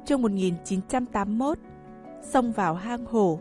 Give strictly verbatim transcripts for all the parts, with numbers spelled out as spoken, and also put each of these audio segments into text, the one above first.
chương một nghìn chín trăm tám mươi mốt, xông vào hang hổ.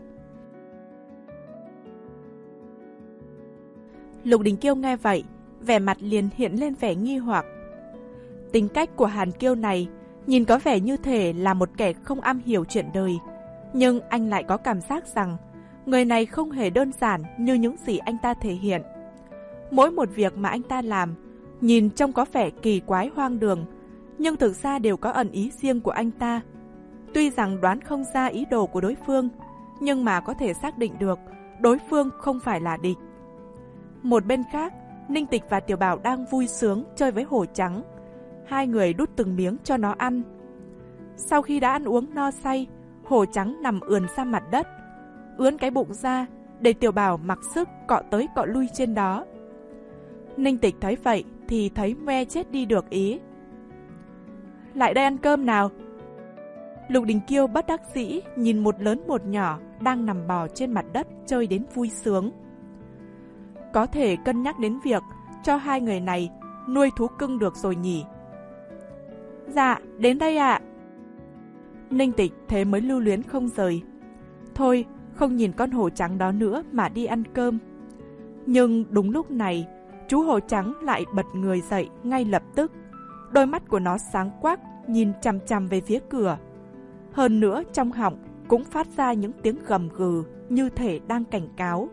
Lục Đình Kiêu nghe vậy, vẻ mặt liền hiện lên vẻ nghi hoặc. Tính cách của Hàn Kiêu này nhìn có vẻ như thể là một kẻ không am hiểu chuyện đời, nhưng anh lại có cảm giác rằng người này không hề đơn giản như những gì anh ta thể hiện. Mỗi một việc mà anh ta làm nhìn trông có vẻ kỳ quái hoang đường, nhưng thực ra đều có ẩn ý riêng của anh ta. Tuy rằng đoán không ra ý đồ của đối phương, nhưng mà có thể xác định được đối phương không phải là địch. Một bên khác, Ninh Tịch và Tiểu Bảo đang vui sướng chơi với hổ trắng. Hai người đút từng miếng cho nó ăn. Sau khi đã ăn uống no say, hổ trắng nằm ườn ra mặt đất, ướn cái bụng ra để Tiểu Bảo mặc sức cọ tới cọ lui trên đó. Ninh Tịch thấy vậy thì thấy me chết đi được ý. Lại đây ăn cơm nào. Lục Đình Kiêu bất đắc dĩ nhìn một lớn một nhỏ đang nằm bò trên mặt đất chơi đến vui sướng. Có thể cân nhắc đến việc cho hai người này nuôi thú cưng được rồi nhỉ. Dạ, đến đây ạ. Ninh Tịch thế mới lưu luyến không rời. Thôi, không nhìn con hổ trắng đó nữa mà đi ăn cơm. Nhưng đúng lúc này, chú hổ trắng lại bật người dậy ngay lập tức. Đôi mắt của nó sáng quắc nhìn chằm chằm về phía cửa. Hơn nữa trong họng cũng phát ra những tiếng gầm gừ như thể đang cảnh cáo.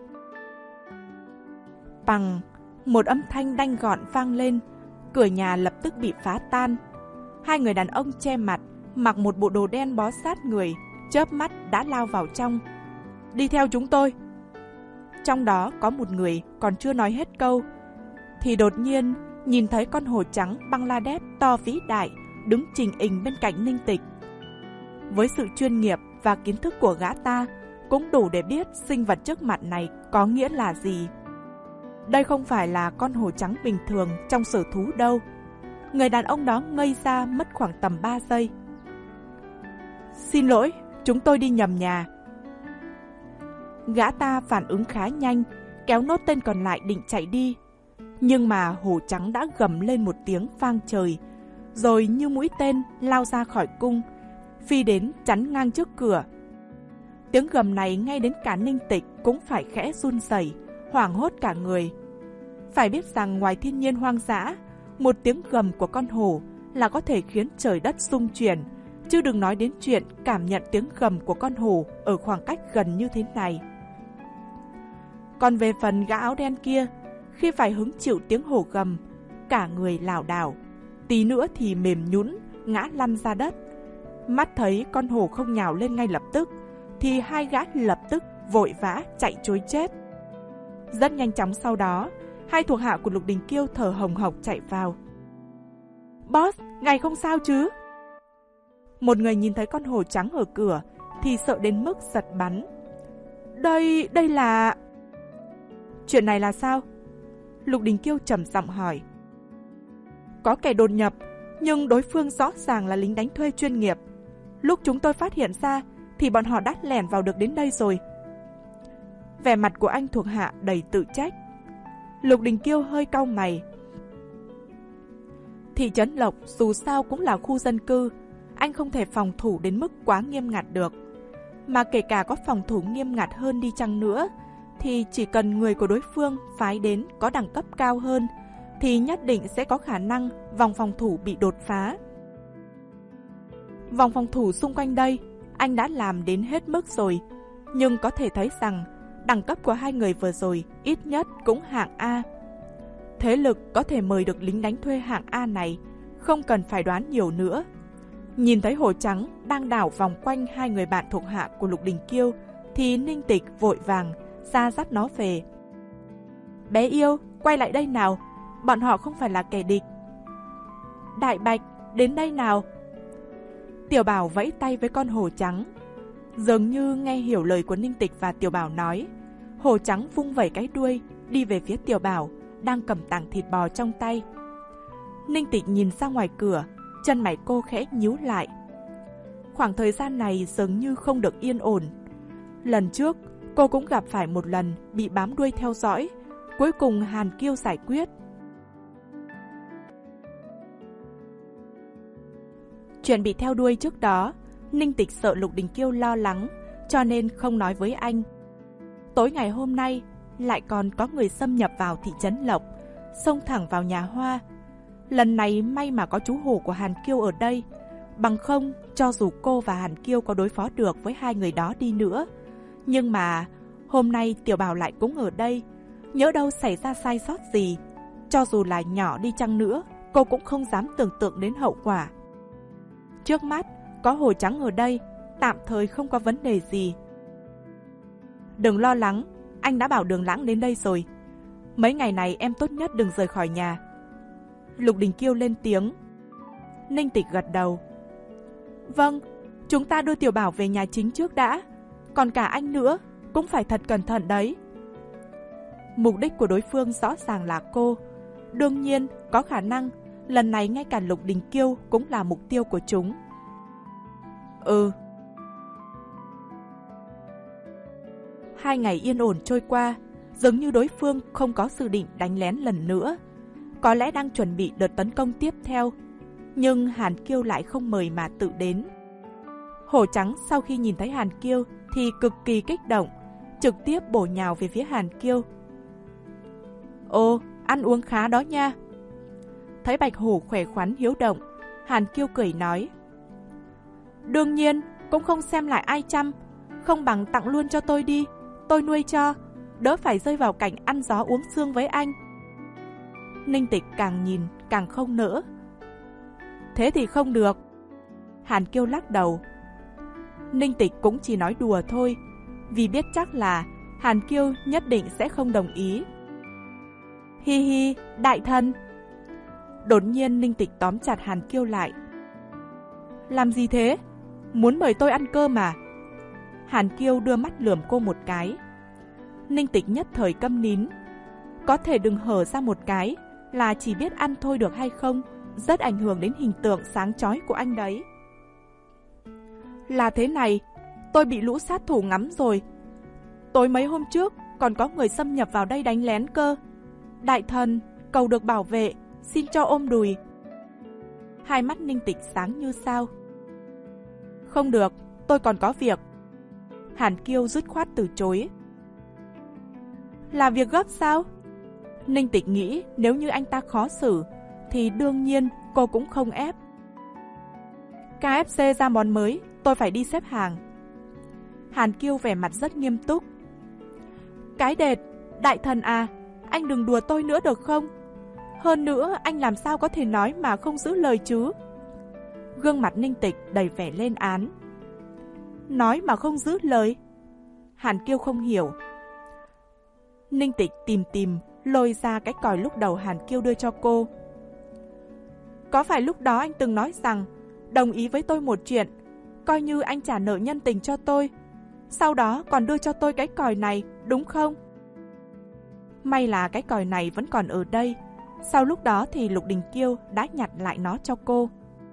Bằng một âm thanh đanh gọn vang lên, cửa nhà lập tức bị phá tan. Hai người đàn ông che mặt, mặc một bộ đồ đen bó sát người, chớp mắt đã lao vào trong. Đi theo chúng tôi. Trong đó có một người còn chưa nói hết câu, thì đột nhiên nhìn thấy con hổ trắng Bangladesh to vĩ đại đứng chình ình bên cạnh Ninh Tịch. Với sự chuyên nghiệp và kiến thức của gã ta, cũng đủ để biết sinh vật trước mặt này có nghĩa là gì. Đây không phải là con hổ trắng bình thường trong sở thú đâu. Người đàn ông đó ngây ra mất khoảng tầm ba giây. Xin lỗi, chúng tôi đi nhầm nhà. Gã ta phản ứng khá nhanh, kéo nốt tên còn lại định chạy đi. Nhưng mà hổ trắng đã gầm lên một tiếng vang trời, rồi như mũi tên lao ra khỏi cung, phi đến chắn ngang trước cửa. Tiếng gầm này ngay đến cả Ninh Tịch cũng phải khẽ run rẩy, hoảng hốt cả người. Phải biết rằng ngoài thiên nhiên hoang dã, một tiếng gầm của con hổ là có thể khiến trời đất rung chuyển, chứ đừng nói đến chuyện cảm nhận tiếng gầm của con hổ ở khoảng cách gần như thế này. Còn về phần gã áo đen kia, khi phải hứng chịu tiếng hổ gầm, cả người lảo đảo, tí nữa thì mềm nhũn ngã lăn ra đất. Mắt thấy con hổ không nhào lên ngay lập tức, thì hai gã lập tức vội vã chạy trối chết. Rất nhanh chóng sau đó, hai thuộc hạ của Lục Đình Kiêu thở hồng hộc chạy vào. Boss, ngài không sao chứ? Một người nhìn thấy con hổ trắng ở cửa thì sợ đến mức giật bắn. Đây, đây là... Chuyện này là sao? Lục Đình Kiêu trầm giọng hỏi. Có kẻ đột nhập, nhưng đối phương rõ ràng là lính đánh thuê chuyên nghiệp. Lúc chúng tôi phát hiện ra thì bọn họ đã lẻn vào được đến đây rồi. Vẻ mặt của anh thuộc hạ đầy tự trách. Lục Đình Kiêu hơi cau mày. Thị trấn Lộc dù sao cũng là khu dân cư, anh không thể phòng thủ đến mức quá nghiêm ngặt được. Mà kể cả có phòng thủ nghiêm ngặt hơn đi chăng nữa, thì chỉ cần người của đối phương phái đến có đẳng cấp cao hơn, thì nhất định sẽ có khả năng vòng phòng thủ bị đột phá. Vòng phòng thủ xung quanh đây, anh đã làm đến hết mức rồi, nhưng có thể thấy rằng đẳng cấp của hai người vừa rồi ít nhất cũng hạng A. Thế lực có thể mời được lính đánh thuê hạng A này, không cần phải đoán nhiều nữa. Nhìn thấy hổ trắng đang đảo vòng quanh hai người bạn thuộc hạ của Lục Đình Kiêu, thì Ninh Tịch vội vàng ra dắt nó về. Bé yêu, quay lại đây nào, bọn họ không phải là kẻ địch. Đại Bạch, đến đây nào. Tiểu Bảo vẫy tay với con hổ trắng. Dường như nghe hiểu lời của Ninh Tịch và Tiểu Bảo nói, hổ trắng vung vẩy cái đuôi đi về phía Tiểu Bảo đang cầm tảng thịt bò trong tay. Ninh Tịch nhìn ra ngoài cửa, chân mày cô khẽ nhíu lại. Khoảng thời gian này dường như không được yên ổn. Lần trước cô cũng gặp phải một lần bị bám đuôi theo dõi, cuối cùng Hàn Kiêu giải quyết. Chuyện bị theo đuôi trước đó, Ninh Tịch sợ Lục Đình Kiêu lo lắng, cho nên không nói với anh. Tối ngày hôm nay, lại còn có người xâm nhập vào thị trấn Lộc, xông thẳng vào nhà Hoa. Lần này may mà có chú Hổ của Hàn Kiêu ở đây, bằng không cho dù cô và Hàn Kiêu có đối phó được với hai người đó đi nữa. Nhưng mà hôm nay Tiểu Bảo lại cũng ở đây, nhỡ đâu xảy ra sai sót gì, cho dù là nhỏ đi chăng nữa, cô cũng không dám tưởng tượng đến hậu quả. Trước mắt có Hồ Trắng ở đây, tạm thời không có vấn đề gì. Đừng lo lắng, anh đã bảo Đường Lãng đến đây rồi. Mấy ngày này em tốt nhất đừng rời khỏi nhà. Lục Đình Kiêu lên tiếng. Ninh Tịch gật đầu. Vâng, chúng ta đưa Tiểu Bảo về nhà chính trước đã. Còn cả anh nữa, cũng phải thật cẩn thận đấy. Mục đích của đối phương rõ ràng là cô. Đương nhiên, có khả năng, lần này ngay cả Lục Đình Kiêu cũng là mục tiêu của chúng. Ừ. Hai ngày yên ổn trôi qua, dường như đối phương không có dự định đánh lén lần nữa. Có lẽ đang chuẩn bị đợt tấn công tiếp theo, nhưng Hàn Kiêu lại không mời mà tự đến. Hổ Trắng sau khi nhìn thấy Hàn Kiêu thì cực kỳ kích động, trực tiếp bổ nhào về phía Hàn Kiêu. Ồ, ăn uống khá đó nha. Thấy Bạch Hổ khỏe khoắn hiếu động, Hàn Kiêu cười nói. Đương nhiên, cũng không xem lại ai chăm, không bằng tặng luôn cho tôi đi, tôi nuôi cho, đỡ phải rơi vào cảnh ăn gió uống sương với anh. Ninh Tịch càng nhìn càng không nỡ. Thế thì không được. Hàn Kiêu lắc đầu. Ninh Tịch cũng chỉ nói đùa thôi, vì biết chắc là Hàn Kiêu nhất định sẽ không đồng ý. Hi hi, đại thần. Đột nhiên Ninh Tịch tóm chặt Hàn Kiêu lại. Làm gì thế? Muốn mời tôi ăn cơm mà. Hàn Kiêu đưa mắt lườm cô một cái. Ninh Tịch nhất thời câm nín. Có thể đừng hở ra một cái là chỉ biết ăn thôi được hay không, rất ảnh hưởng đến hình tượng sáng chói của anh đấy. Là thế này, tôi bị lũ sát thủ ngắm rồi. Tối mấy hôm trước còn có người xâm nhập vào đây đánh lén cơ. Đại thần, cầu được bảo vệ, xin cho ôm đùi. Hai mắt Ninh Tịch sáng như sao. Không được, tôi còn có việc. Hàn Kiêu dứt khoát từ chối. Là việc gấp sao? Ninh Tịch nghĩ nếu như anh ta khó xử thì đương nhiên cô cũng không ép. ca ép xê ra món mới, tôi phải đi xếp hàng. Hàn Kiêu vẻ mặt rất nghiêm túc. Cái đệt, đại thần à, anh đừng đùa tôi nữa được không? Hơn nữa anh làm sao có thể nói mà không giữ lời chứ? Gương mặt Ninh Tịch đầy vẻ lên án. Nói mà không giữ lời? Hàn Kiêu không hiểu. Ninh Tịch tìm tìm lôi ra cái còi lúc đầu Hàn Kiêu đưa cho cô. Có phải lúc đó anh từng nói rằng đồng ý với tôi một chuyện, coi như anh trả nợ nhân tình cho tôi, sau đó còn đưa cho tôi cái còi này, đúng không? May là cái còi này vẫn còn ở đây. Sau lúc đó thì Lục Đình Kiêu đã nhặt lại nó cho cô.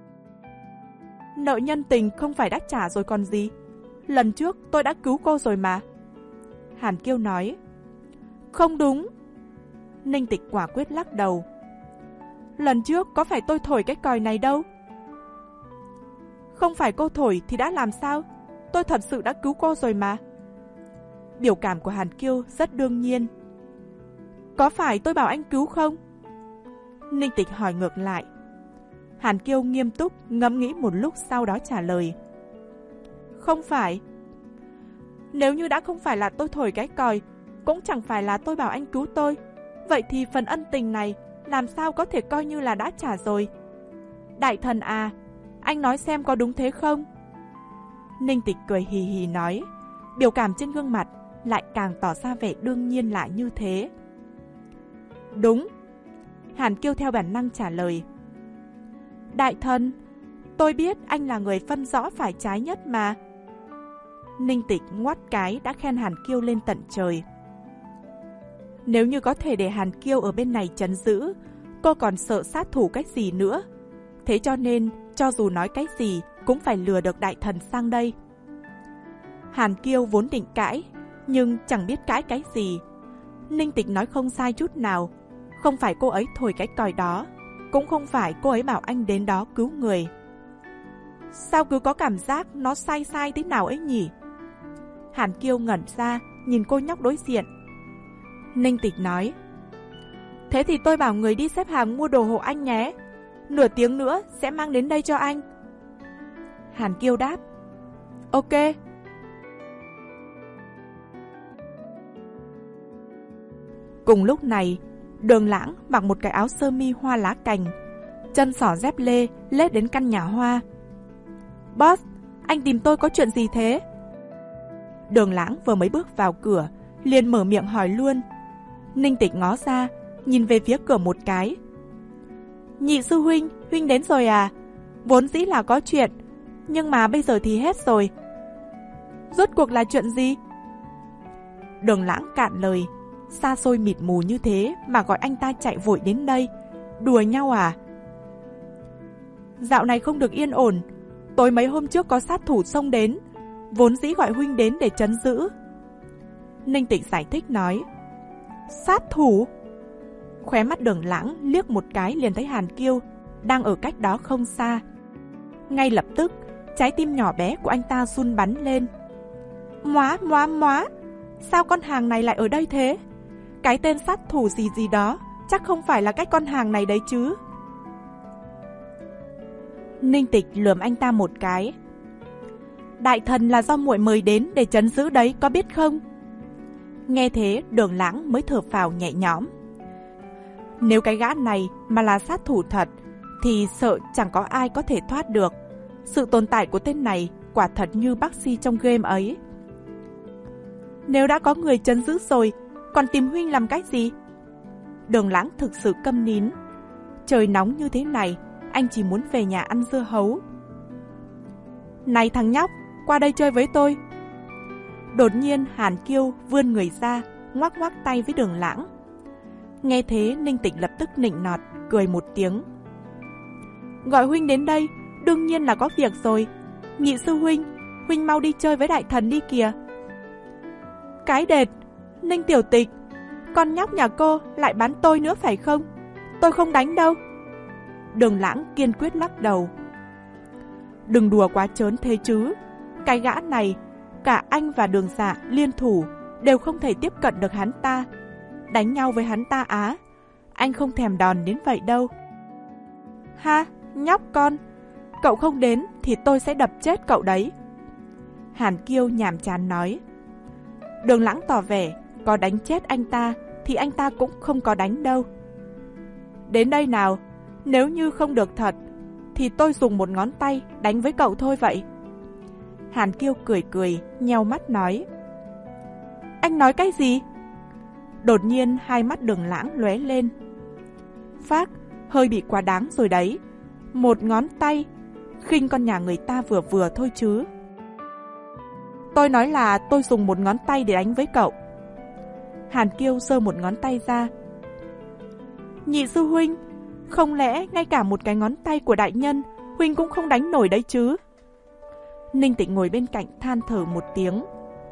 Nợ nhân tình không phải đã trả rồi còn gì. Lần trước tôi đã cứu cô rồi mà. Hàn Kiêu nói. Không đúng. Ninh Tịch quả quyết lắc đầu. Lần trước có phải tôi thổi cái còi này đâu. Không phải cô thổi thì đã làm sao? Tôi thật sự đã cứu cô rồi mà. Biểu cảm của Hàn Kiêu rất đương nhiên. Có phải tôi bảo anh cứu không? Ninh Tịch hỏi ngược lại. Hàn Kiêu nghiêm túc ngẫm nghĩ một lúc sau đó trả lời. Không phải. Nếu như đã không phải là tôi thổi cái còi, cũng chẳng phải là tôi bảo anh cứu tôi, vậy thì phần ân tình này làm sao có thể coi như là đã trả rồi? Đại thần à, anh nói xem có đúng thế không? Ninh Tịch cười hì hì nói, biểu cảm trên gương mặt lại càng tỏ ra vẻ đương nhiên lạ như thế. Đúng. Hàn Kiêu theo bản năng trả lời. Đại thần, tôi biết anh là người phân rõ phải trái nhất mà. Ninh Tịch ngoắt cái đã khen Hàn Kiêu lên tận trời. Nếu như có thể để Hàn Kiêu ở bên này trấn giữ, cô còn sợ sát thủ cái gì nữa. Thế cho nên, cho dù nói cái gì cũng phải lừa được đại thần sang đây. Hàn Kiêu vốn định cãi, nhưng chẳng biết cãi cái gì. Ninh Tịch nói không sai chút nào. Không phải cô ấy thổi cái còi đó, cũng không phải cô ấy bảo anh đến đó cứu người. Sao cứ có cảm giác nó sai sai thế nào ấy nhỉ? Hàn Kiêu ngẩn ra, nhìn cô nhóc đối diện. Ninh Tịch nói, thế thì tôi bảo người đi xếp hàng mua đồ hộ anh nhé. Nửa tiếng nữa sẽ mang đến đây cho anh. Hàn Kiêu đáp, ok. Cùng lúc này, Đường Lãng mặc một cái áo sơ mi hoa lá cành, chân xỏ dép lê lết đến căn nhà hoa. Boss, anh tìm tôi có chuyện gì thế? Đường Lãng vừa mới bước vào cửa, liền mở miệng hỏi luôn. Ninh Tịch ngó ra, nhìn về phía cửa một cái. Nhị sư huynh, huynh đến rồi à? Vốn dĩ là có chuyện, nhưng mà bây giờ thì hết rồi. Rốt cuộc là chuyện gì? Đường Lãng cạn lời. Xa xôi mịt mù như thế mà gọi anh ta chạy vội đến đây. Đùa nhau à? Dạo này không được yên ổn. Tối mấy hôm trước có sát thủ xông đến, vốn dĩ gọi huynh đến để trấn giữ. Ninh Tịch giải thích nói. Sát thủ? Khóe mắt Đường Lãng liếc một cái liền thấy Hàn Kiêu đang ở cách đó không xa. Ngay lập tức, trái tim nhỏ bé của anh ta run bắn lên. Móa, móa, móa, sao con hàng này lại ở đây thế? Cái tên sát thủ gì gì đó, chắc không phải là cái con hàng này đấy chứ. Ninh Tịch lườm anh ta một cái. Đại thần là do muội mời đến để trấn giữ đấy, có biết không? Nghe thế, Đường Lãng mới thở phào nhẹ nhõm. Nếu cái gã này mà là sát thủ thật, thì sợ chẳng có ai có thể thoát được. Sự tồn tại của tên này quả thật như bác sĩ trong game ấy. Nếu đã có người trấn giữ rồi, còn tìm huynh làm cái gì? Đường Lãng thực sự câm nín. Trời nóng như thế này, anh chỉ muốn về nhà ăn dưa hấu. Này thằng nhóc, qua đây chơi với tôi. Đột nhiên Hàn Kiêu vươn người ra, ngoắc ngoắc tay với Đường Lãng. Nghe thế Ninh Tịch lập tức nịnh nọt, cười một tiếng. Gọi huynh đến đây, đương nhiên là có việc rồi. Nhị sư huynh, huynh mau đi chơi với đại thần đi kìa. Cái đệt, Ninh tiểu tịch, con nhóc nhà cô lại bán tôi nữa phải không? Tôi không đánh đâu. Đường Lãng kiên quyết lắc đầu. Đừng đùa quá trớn thế chứ. Cái gã này, cả anh và Đường Dạ liên thủ đều không thể tiếp cận được hắn ta. Đánh nhau với hắn ta á, anh không thèm đòn đến vậy đâu. Ha, nhóc con, cậu không đến thì tôi sẽ đập chết cậu đấy. Hàn Kiêu nhàm chán nói. Đường Lãng tỏ vẻ có đánh chết anh ta thì anh ta cũng không có đánh đâu. Đến đây nào, nếu như không được thật thì tôi dùng một ngón tay đánh với cậu thôi vậy. Hàn Kiêu cười cười, nheo mắt nói. Anh nói cái gì? Đột nhiên hai mắt Đường Lãng lóe lên. Phác, hơi bị quá đáng rồi đấy. Một ngón tay, khinh con nhà người ta vừa vừa thôi chứ. Tôi nói là tôi dùng một ngón tay để đánh với cậu. Hàn Kiêu giơ một ngón tay ra. Nhị sư huynh, không lẽ ngay cả một cái ngón tay của đại nhân huynh cũng không đánh nổi đấy chứ? Ninh Tịch ngồi bên cạnh than thở một tiếng.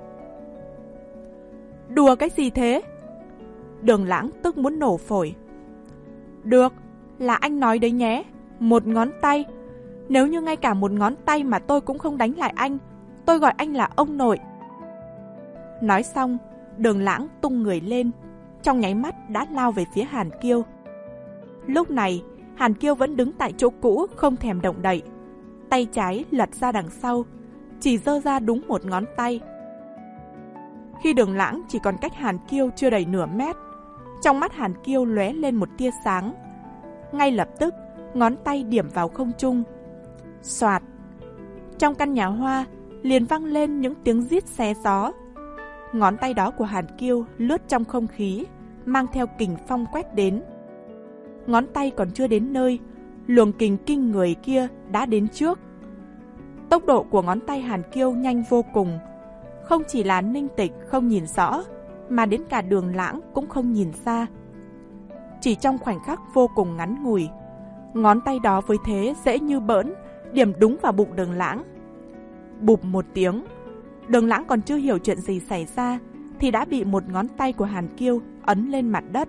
Đùa cái gì thế? Đường Lãng tức muốn nổ phổi. Được, là anh nói đấy nhé. Một ngón tay. Nếu như ngay cả một ngón tay mà tôi cũng không đánh lại anh, tôi gọi anh là ông nội. Nói xong, Đường Lãng tung người lên, trong nháy mắt đã lao về phía Hàn Kiêu. Lúc này, Hàn Kiêu vẫn đứng tại chỗ cũ, không thèm động đậy. Tay trái lật ra đằng sau, chỉ giơ ra đúng một ngón tay. Khi Đường Lãng chỉ còn cách Hàn Kiêu chưa đầy nửa mét, trong mắt Hàn Kiêu lóe lên một tia sáng. Ngay lập tức, ngón tay điểm vào không trung. Soạt! Trong căn nhà hoa, liền vang lên những tiếng rít xé gió. Ngón tay đó của Hàn Kiêu lướt trong không khí, mang theo kình phong quét đến. Ngón tay còn chưa đến nơi, luồng kình kinh người kia đã đến trước. Tốc độ của ngón tay Hàn Kiêu nhanh vô cùng. Không chỉ là Ninh Tịch không nhìn rõ, mà đến cả Đường Lãng cũng không nhìn ra. Chỉ trong khoảnh khắc vô cùng ngắn ngủi, ngón tay đó với thế dễ như bỡn, điểm đúng vào bụng Đường Lãng. Bụp một tiếng, Đường Lãng còn chưa hiểu chuyện gì xảy ra, thì đã bị một ngón tay của Hàn Kiêu ấn lên mặt đất.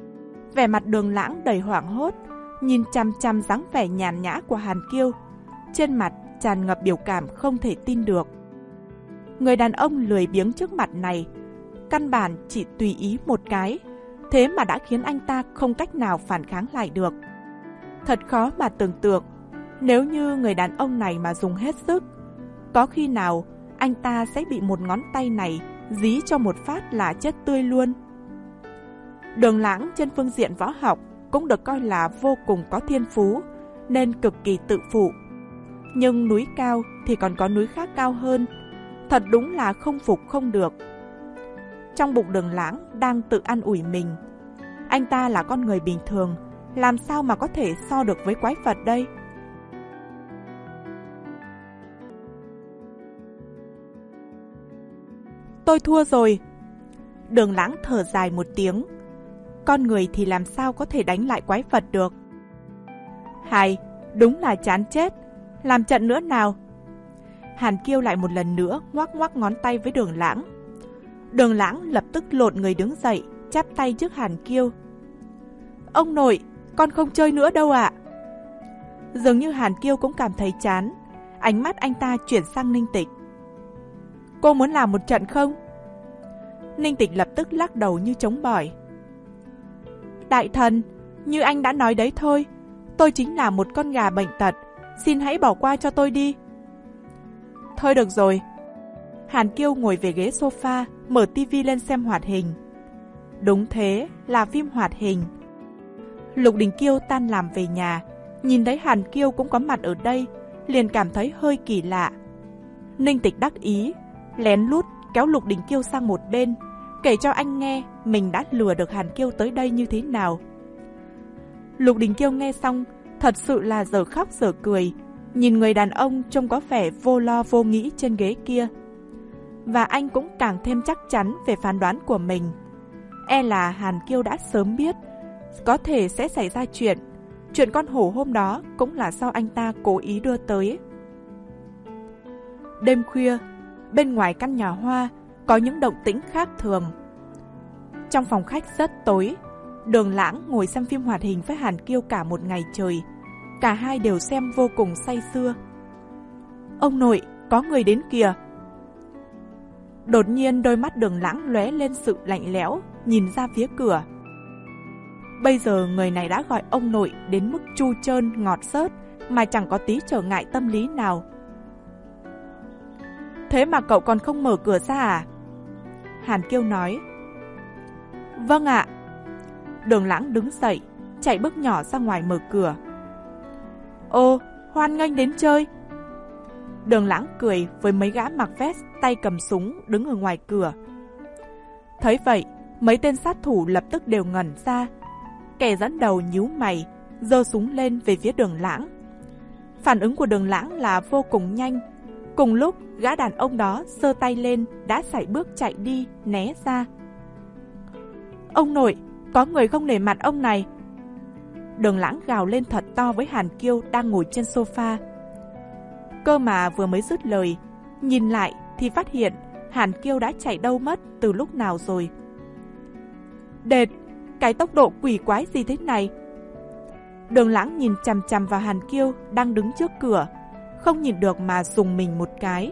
Vẻ mặt Đường Lãng đầy hoảng hốt, nhìn chăm chăm dáng vẻ nhàn nhã của Hàn Kiêu. trên mặt tràn ngập biểu cảm không thể tin được. Người đàn ông lười biếng trước mặt này, căn bản chỉ tùy ý một cái, thế mà đã khiến anh ta không cách nào phản kháng lại được. Thật khó mà tưởng tượng, nếu như người đàn ông này mà dùng hết sức, có khi nào anh ta sẽ bị một ngón tay này dí cho một phát là chết tươi luôn. Đường Lãng trên phương diện võ học cũng được coi là vô cùng có thiên phú, nên cực kỳ tự phụ. Nhưng núi cao thì còn có núi khác cao hơn, thật đúng là không phục không được. Trong bụng Đường Lãng đang tự an ủi mình. Anh ta là con người bình thường, làm sao mà có thể so được với quái vật đây? Tôi thua rồi. Đường Lãng thở dài một tiếng. Con người thì làm sao có thể đánh lại quái vật được? Hay, đúng là chán chết. Làm trận nữa nào. Hàn Kiêu lại một lần nữa ngoắc ngoắc ngón tay với Đường Lãng. Đường Lãng lập tức lộn người đứng dậy, chắp tay trước Hàn Kiêu. Ông nội, con không chơi nữa đâu ạ. Dường như Hàn Kiêu cũng cảm thấy chán. Ánh mắt anh ta chuyển sang Ninh Tịch. Cô muốn làm một trận không? Ninh Tịch lập tức lắc đầu như chống bỏi. Đại thần, như anh đã nói đấy thôi, tôi chính là một con gà bệnh tật, xin hãy bỏ qua cho tôi đi. Thôi được rồi. Hàn Kiêu ngồi về ghế sofa, mở tivi lên xem hoạt hình. Đúng thế, là phim hoạt hình. Lục Đình Kiêu tan làm về nhà, nhìn thấy Hàn Kiêu cũng có mặt ở đây, liền cảm thấy hơi kỳ lạ. Ninh Tịch đắc ý, lén lút kéo Lục Đình Kiêu sang một bên, kể cho anh nghe mình đã lừa được Hàn Kiêu tới đây như thế nào. Lục Đình Kiêu nghe xong, thật sự là giờ khóc giờ cười, nhìn người đàn ông trông có vẻ vô lo vô nghĩ trên ghế kia. Và anh cũng càng thêm chắc chắn về phán đoán của mình. E là Hàn Kiêu đã sớm biết có thể sẽ xảy ra chuyện. Chuyện con hổ hôm đó cũng là do anh ta cố ý đưa tới. Đêm khuya, bên ngoài căn nhà hoa có những động tĩnh khác thường. Trong phòng khách rất tối, Đường Lãng ngồi xem phim hoạt hình với Hàn Kiêu cả một ngày trời. Cả hai đều xem vô cùng say sưa. Ông nội, có người đến kìa. Đột nhiên đôi mắt Đường Lãng lóe lên sự lạnh lẽo, nhìn ra phía cửa. Bây giờ người này đã gọi ông nội đến mức chu trơn ngọt xớt mà chẳng có tí trở ngại tâm lý nào. Thế mà cậu còn không mở cửa ra à? Hàn Kiêu nói. Vâng ạ. Đường Lãng đứng dậy, chạy bước nhỏ ra ngoài mở cửa. Ô, hoan nghênh đến chơi. Đường Lãng cười với mấy gã mặc vest tay cầm súng đứng ở ngoài cửa. Thấy vậy, mấy tên sát thủ lập tức đều ngẩn ra. Kẻ dẫn đầu nhíu mày, giơ súng lên về phía Đường Lãng. Phản ứng của Đường Lãng là vô cùng nhanh. Cùng lúc, gã đàn ông đó giơ tay lên, đã sải bước chạy đi, né ra. Ông nội, có người không nể mặt ông này. Đường Lãng gào lên thật to với Hàn Kiêu đang ngồi trên sofa. Cơ mà vừa mới dứt lời, nhìn lại thì phát hiện Hàn Kiêu đã chạy đâu mất từ lúc nào rồi. Đệt, cái tốc độ quỷ quái gì thế này? Đường Lãng nhìn chằm chằm vào Hàn Kiêu đang đứng trước cửa, không nhìn được mà dùng mình một cái.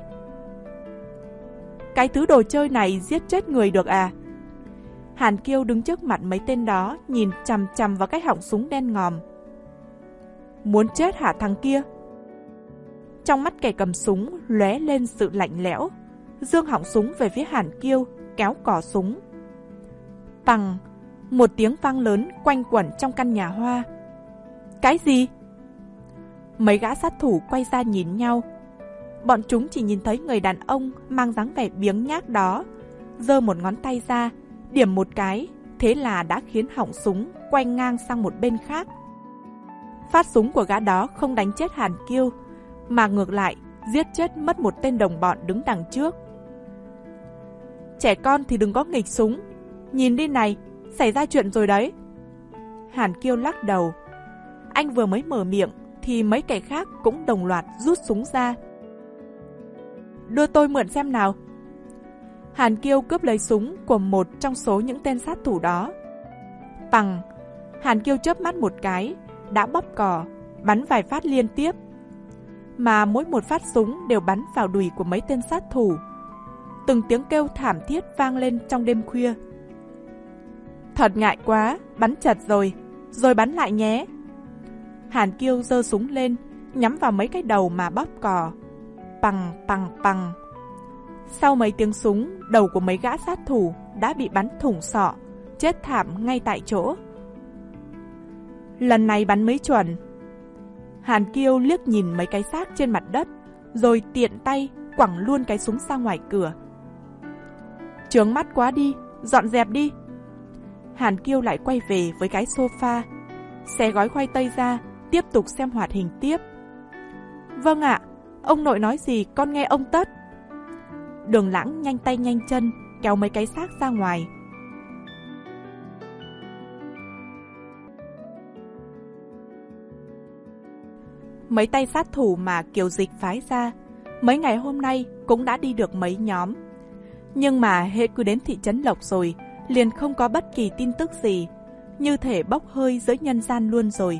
Cái thứ đồ chơi này giết chết người được à? Hàn Kiêu đứng trước mặt mấy tên đó, nhìn chằm chằm vào cái họng súng đen ngòm. Muốn chết hả thằng kia? Trong mắt kẻ cầm súng lóe lên sự lạnh lẽo, giương họng súng về phía Hàn Kiêu, kéo cò súng. Tằng, một tiếng vang lớn quanh quẩn trong căn nhà hoa. Cái gì? Mấy gã sát thủ quay ra nhìn nhau. Bọn chúng chỉ nhìn thấy người đàn ông mang dáng vẻ biếng nhác đó, giơ một ngón tay ra, điểm một cái, thế là đã khiến họng súng quay ngang sang một bên khác. Phát súng của gã đó không đánh chết Hàn Kiêu, mà ngược lại giết chết mất một tên đồng bọn đứng đằng trước. Trẻ con thì đừng có nghịch súng, nhìn đi này, xảy ra chuyện rồi đấy. Hàn Kiêu lắc đầu. Anh vừa mới mở miệng thì mấy kẻ khác cũng đồng loạt rút súng ra. Đưa tôi mượn xem nào. Hàn Kiêu cướp lấy súng của một trong số những tên sát thủ đó. Bằng, Hàn Kiêu chớp mắt một cái, đã bóp cò, bắn vài phát liên tiếp. mà mỗi một phát súng đều bắn vào đùi của mấy tên sát thủ. Từng tiếng kêu thảm thiết vang lên trong đêm khuya. Thật ngại quá, bắn chật rồi, rồi bắn lại nhé. Hàn Kiêu giơ súng lên, nhắm vào mấy cái đầu mà bóp cò. Pằng, pằng, pằng. Sau mấy tiếng súng, đầu của mấy gã sát thủ đã bị bắn thủng sọ, chết thảm ngay tại chỗ. Lần này bắn mới chuẩn. Hàn Kiêu liếc nhìn mấy cái xác trên mặt đất, rồi tiện tay quẳng luôn cái súng ra ngoài cửa. Chướng mắt quá đi, dọn dẹp đi. Hàn Kiêu lại quay về với cái sofa, xé gói khoai tây ra, tiếp tục xem hoạt hình tiếp. Vâng ạ, ông nội nói gì con nghe ông tất. Đường Lãng nhanh tay nhanh chân kéo mấy cái xác ra ngoài. Mấy tay sát thủ mà Kiều Dịch phái ra mấy ngày hôm nay cũng đã đi được mấy nhóm. Nhưng mà hễ cứ đến thị trấn Lộc rồi liền không có bất kỳ tin tức gì, như thể bốc hơi dưới nhân gian luôn rồi.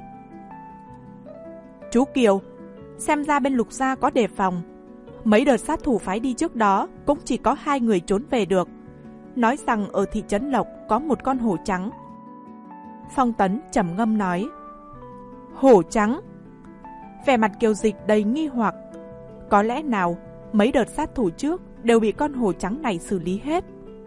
Chú Kiều, xem ra bên Lục gia có đề phòng. Mấy đợt sát thủ phái đi trước đó cũng chỉ có hai người trốn về được. Nói rằng ở thị trấn Lộc có một con hổ trắng. Phong Tấn trầm ngâm nói. Hổ trắng? Vẻ mặt Kiều Dịch đầy nghi hoặc. Có lẽ nào mấy đợt sát thủ trước đều bị con hổ trắng này xử lý hết?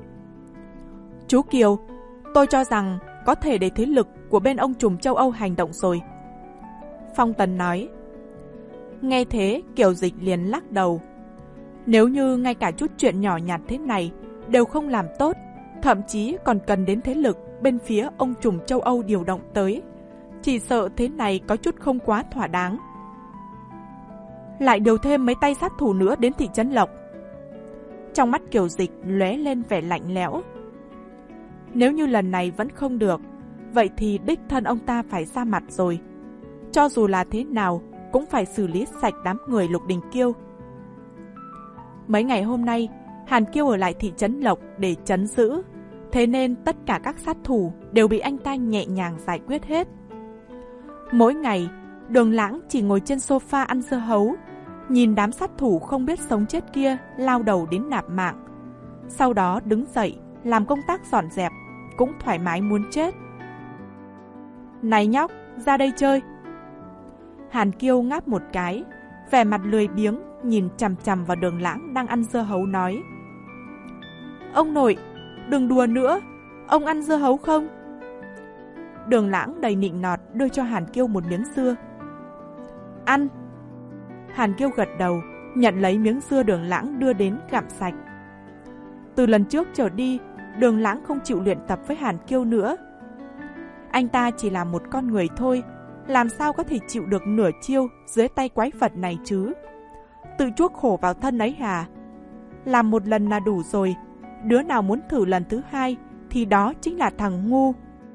Chú Kiều, tôi cho rằng có thể để thế lực của bên ông trùm châu Âu hành động rồi. Phong Tấn nói. Nghe thế Kiều Dịch liền lắc đầu. Nếu như ngay cả chút chuyện nhỏ nhặt thế này đều không làm tốt, thậm chí còn cần đến thế lực bên phía ông trùm châu Âu điều động tới, chỉ sợ thế này có chút không quá thỏa đáng. Lại điều thêm mấy tay sát thủ nữa đến thị trấn Lộc. Trong mắt Kiều Dịch lóe lên vẻ lạnh lẽo. Nếu như lần này vẫn không được, vậy thì đích thân ông ta phải ra mặt rồi. Cho dù là thế nào cũng phải xử lý sạch đám người Lục Đình Kiêu. Mấy ngày hôm nay, Hàn Kiêu ở lại thị trấn Lộc để trấn giữ, thế nên tất cả các sát thủ đều bị anh ta nhẹ nhàng giải quyết hết. Mỗi ngày, Đường Lãng chỉ ngồi trên sofa ăn dưa hấu, nhìn đám sát thủ không biết sống chết kia lao đầu đến nạp mạng. Sau đó đứng dậy, làm công tác dọn dẹp, cũng thoải mái muốn chết. Này nhóc, ra đây chơi. Hàn Kiêu ngáp một cái, vẻ mặt lười biếng, nhìn chằm chằm vào Đường Lãng đang ăn dưa hấu nói. Ông nội, đừng đùa nữa, ông ăn dưa hấu không? Đường Lãng đầy nịnh nọt đưa cho Hàn Kiêu một miếng dưa. Ăn. Hàn Kiêu gật đầu, nhận lấy miếng dưa Đường Lãng đưa đến gặm sạch. Từ lần trước trở đi, Đường Lãng không chịu luyện tập với Hàn Kiêu nữa. Anh ta chỉ là một con người thôi, làm sao có thể chịu được nửa chiêu dưới tay quái vật này chứ? Tự chuốc khổ vào thân ấy hả? Làm một lần là đủ rồi, đứa nào muốn thử lần thứ hai thì đó chính là thằng ngu.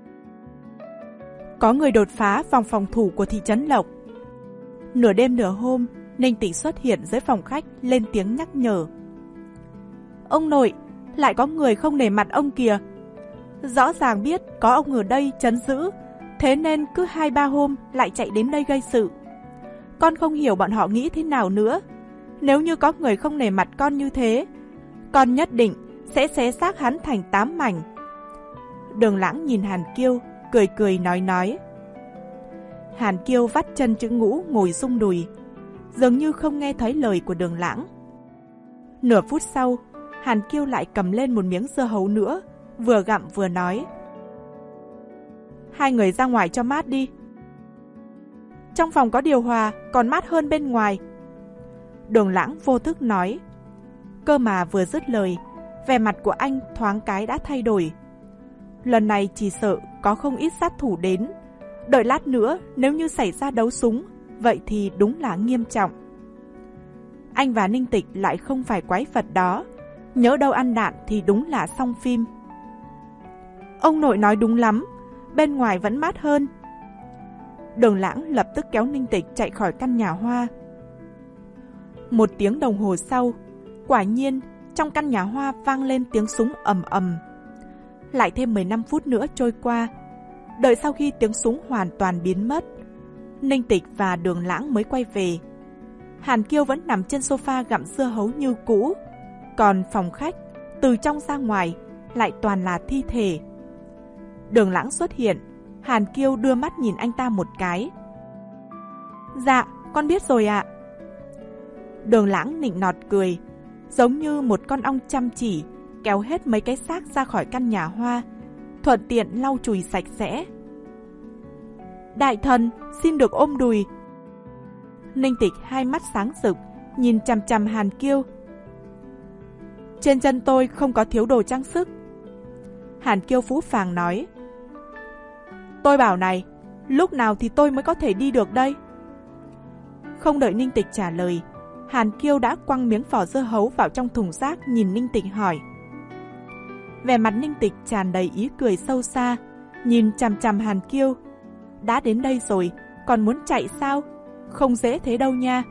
Có người đột phá vòng phòng thủ của thị trấn Lộc. Nửa đêm nửa hôm, Ninh Tịch xuất hiện dưới phòng khách lên tiếng nhắc nhở. Ông nội, lại có người không nể mặt ông kìa. Rõ ràng biết có ông ở đây trấn giữ, thế nên cứ hai ba hôm lại chạy đến đây gây sự. Con không hiểu bọn họ nghĩ thế nào nữa. Nếu như có người không nể mặt con như thế, con nhất định sẽ xé xác hắn thành tám mảnh. Đường Lãng nhìn Hàn Kiêu, cười cười nói nói. Hàn Kiêu vắt chân chữ ngũ ngồi rung đùi, dường như không nghe thấy lời của Đường Lãng. Nửa phút sau, Hàn Kiêu lại cầm lên một miếng dưa hấu nữa, vừa gặm vừa nói. Hai người ra ngoài cho mát đi. Trong phòng có điều hòa, còn mát hơn bên ngoài. Đường Lãng vô thức nói. Cơ mà vừa dứt lời, vẻ mặt của anh thoáng cái đã thay đổi. Lần này chỉ sợ có không ít sát thủ đến. Đợi lát nữa nếu như xảy ra đấu súng, vậy thì đúng là nghiêm trọng. Anh và Ninh Tịch lại không phải quái vật đó, nhớ đâu ăn đạn thì đúng là xong phim. Ông nội nói đúng lắm, bên ngoài vẫn mát hơn. Đường Lãng lập tức kéo Ninh Tịch chạy khỏi căn nhà hoa. Một tiếng đồng hồ sau, quả nhiên trong căn nhà hoa vang lên tiếng súng ầm ầm. Lại thêm mười lăm phút nữa trôi qua, đợi sau khi tiếng súng hoàn toàn biến mất, Ninh Tịch và Đường Lãng mới quay về. Hàn Kiêu vẫn nằm trên sofa gặm dưa hấu như cũ. Còn phòng khách, từ trong ra ngoài, lại toàn là thi thể. Đường Lãng xuất hiện, Hàn Kiêu đưa mắt nhìn anh ta một cái. Dạ, con biết rồi ạ. Đường Lãng nịnh nọt cười, giống như một con ong chăm chỉ, kéo hết mấy cái xác ra khỏi căn nhà hoa, thuận tiện lau chùi sạch sẽ. Đại thần, xin được ôm đùi. Ninh Tịch hai mắt sáng rực, nhìn chằm chằm Hàn Kiêu. Trên chân tôi không có thiếu đồ trang sức. Hàn Kiêu phũ phàng nói. Tôi bảo này, lúc nào thì tôi mới có thể đi được đây? Không đợi Ninh Tịch trả lời, Hàn Kiêu đã quăng miếng vỏ dưa hấu vào trong thùng rác, nhìn Ninh Tịch hỏi. Vẻ mặt Ninh Tịch tràn đầy ý cười sâu xa, nhìn chằm chằm Hàn Kiêu. Đã đến đây rồi, còn muốn chạy sao? Không dễ thế đâu nha.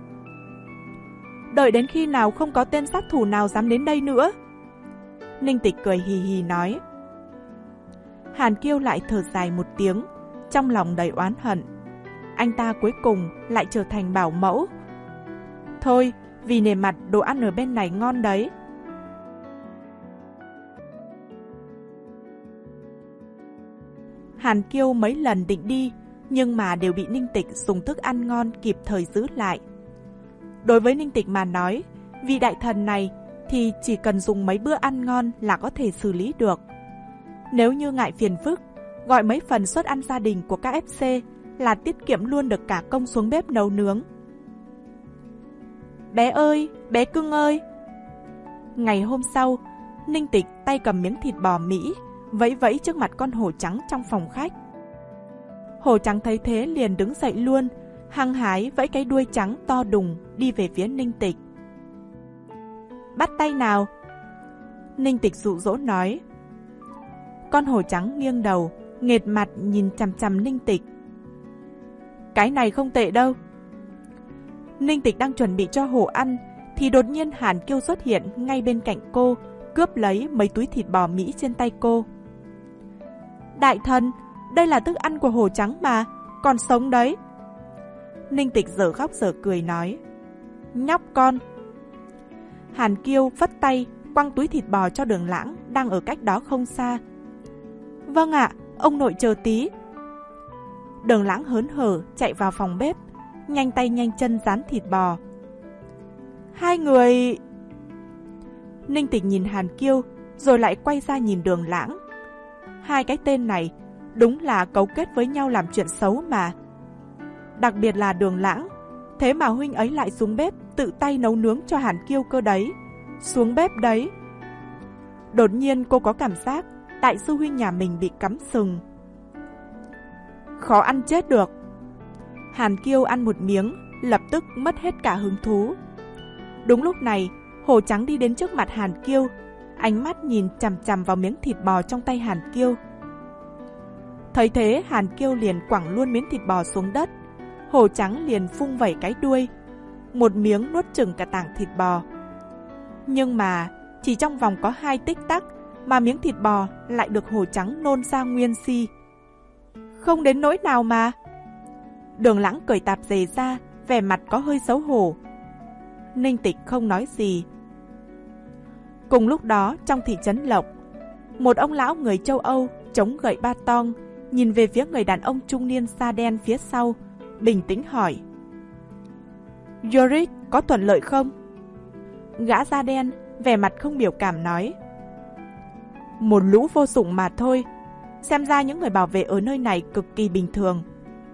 Đợi đến khi nào không có tên sát thủ nào dám đến đây nữa. Ninh Tịch cười hì hì nói. Hàn Kiêu lại thở dài một tiếng, trong lòng đầy oán hận. Anh ta cuối cùng lại trở thành bảo mẫu. Thôi, vì nề mặt đồ ăn ở bên này ngon đấy. Hàn Kiêu mấy lần định đi, nhưng mà đều bị Ninh Tịch dùng thức ăn ngon kịp thời giữ lại. Đối với Ninh Tịch mà nói, vị đại thần này thì chỉ cần dùng mấy bữa ăn ngon là có thể xử lý được. Nếu như ngại phiền phức, gọi mấy phần suất ăn gia đình của các ép xê là tiết kiệm luôn được cả công xuống bếp nấu nướng. Bé ơi, bé cưng ơi. Ngày hôm sau, Ninh Tịch tay cầm miếng thịt bò Mỹ, vẫy vẫy trước mặt con hổ trắng trong phòng khách. Hổ trắng thấy thế liền đứng dậy luôn, hăng hái vẫy cái đuôi trắng to đùng đi về phía Ninh Tịch. Bắt tay nào. Ninh Tịch dụ dỗ nói. Con hổ trắng nghiêng đầu, nghệt mặt nhìn chằm chằm Ninh Tịch. Cái này không tệ đâu. Ninh Tịch đang chuẩn bị cho hổ ăn, thì đột nhiên Hàn Kiêu xuất hiện ngay bên cạnh cô, cướp lấy mấy túi thịt bò Mỹ trên tay cô. Đại thần, đây là thức ăn của hổ trắng mà, còn sống đấy. Ninh Tịch giở khóc giở cười nói. Nhóc con. Hàn Kiêu vất tay, quăng túi thịt bò cho Đường Lãng đang ở cách đó không xa. Vâng ạ, ông nội chờ tí. Đường Lãng hớn hở chạy vào phòng bếp, nhanh tay nhanh chân rán thịt bò. Hai người... Ninh Tịch nhìn Hàn Kiêu, rồi lại quay ra nhìn Đường Lãng. Hai cái tên này đúng là cấu kết với nhau làm chuyện xấu mà. Đặc biệt là Đường Lãng, thế mà huynh ấy lại xuống bếp tự tay nấu nướng cho Hàn Kiêu cơ đấy. Xuống bếp đấy. Đột nhiên cô có cảm giác đại sư huynh nhà mình bị cắm sừng. Khó ăn chết được. Hàn Kiêu ăn một miếng, lập tức mất hết cả hứng thú. Đúng lúc này, hổ trắng đi đến trước mặt Hàn Kiêu, ánh mắt nhìn chằm chằm vào miếng thịt bò trong tay Hàn Kiêu. Thấy thế, Hàn Kiêu liền quẳng luôn miếng thịt bò xuống đất. Hổ trắng liền phung vẩy cái đuôi, một miếng nuốt chửng cả tảng thịt bò. Nhưng mà chỉ trong vòng có hai tích tắc mà miếng thịt bò lại được hổ trắng nôn ra nguyên si. Không đến nỗi nào mà. Đường Lãng cởi tạp dề ra, vẻ mặt có hơi xấu hổ. Ninh Tịch không nói gì. Cùng lúc đó, trong thị trấn Lộc, một ông lão người châu Âu chống gậy ba tong, nhìn về phía người đàn ông trung niên da đen phía sau, bình tĩnh hỏi. Yorick có thuận lợi không? Gã da đen, vẻ mặt không biểu cảm nói. Một lũ vô dụng mà thôi, xem ra những người bảo vệ ở nơi này cực kỳ bình thường.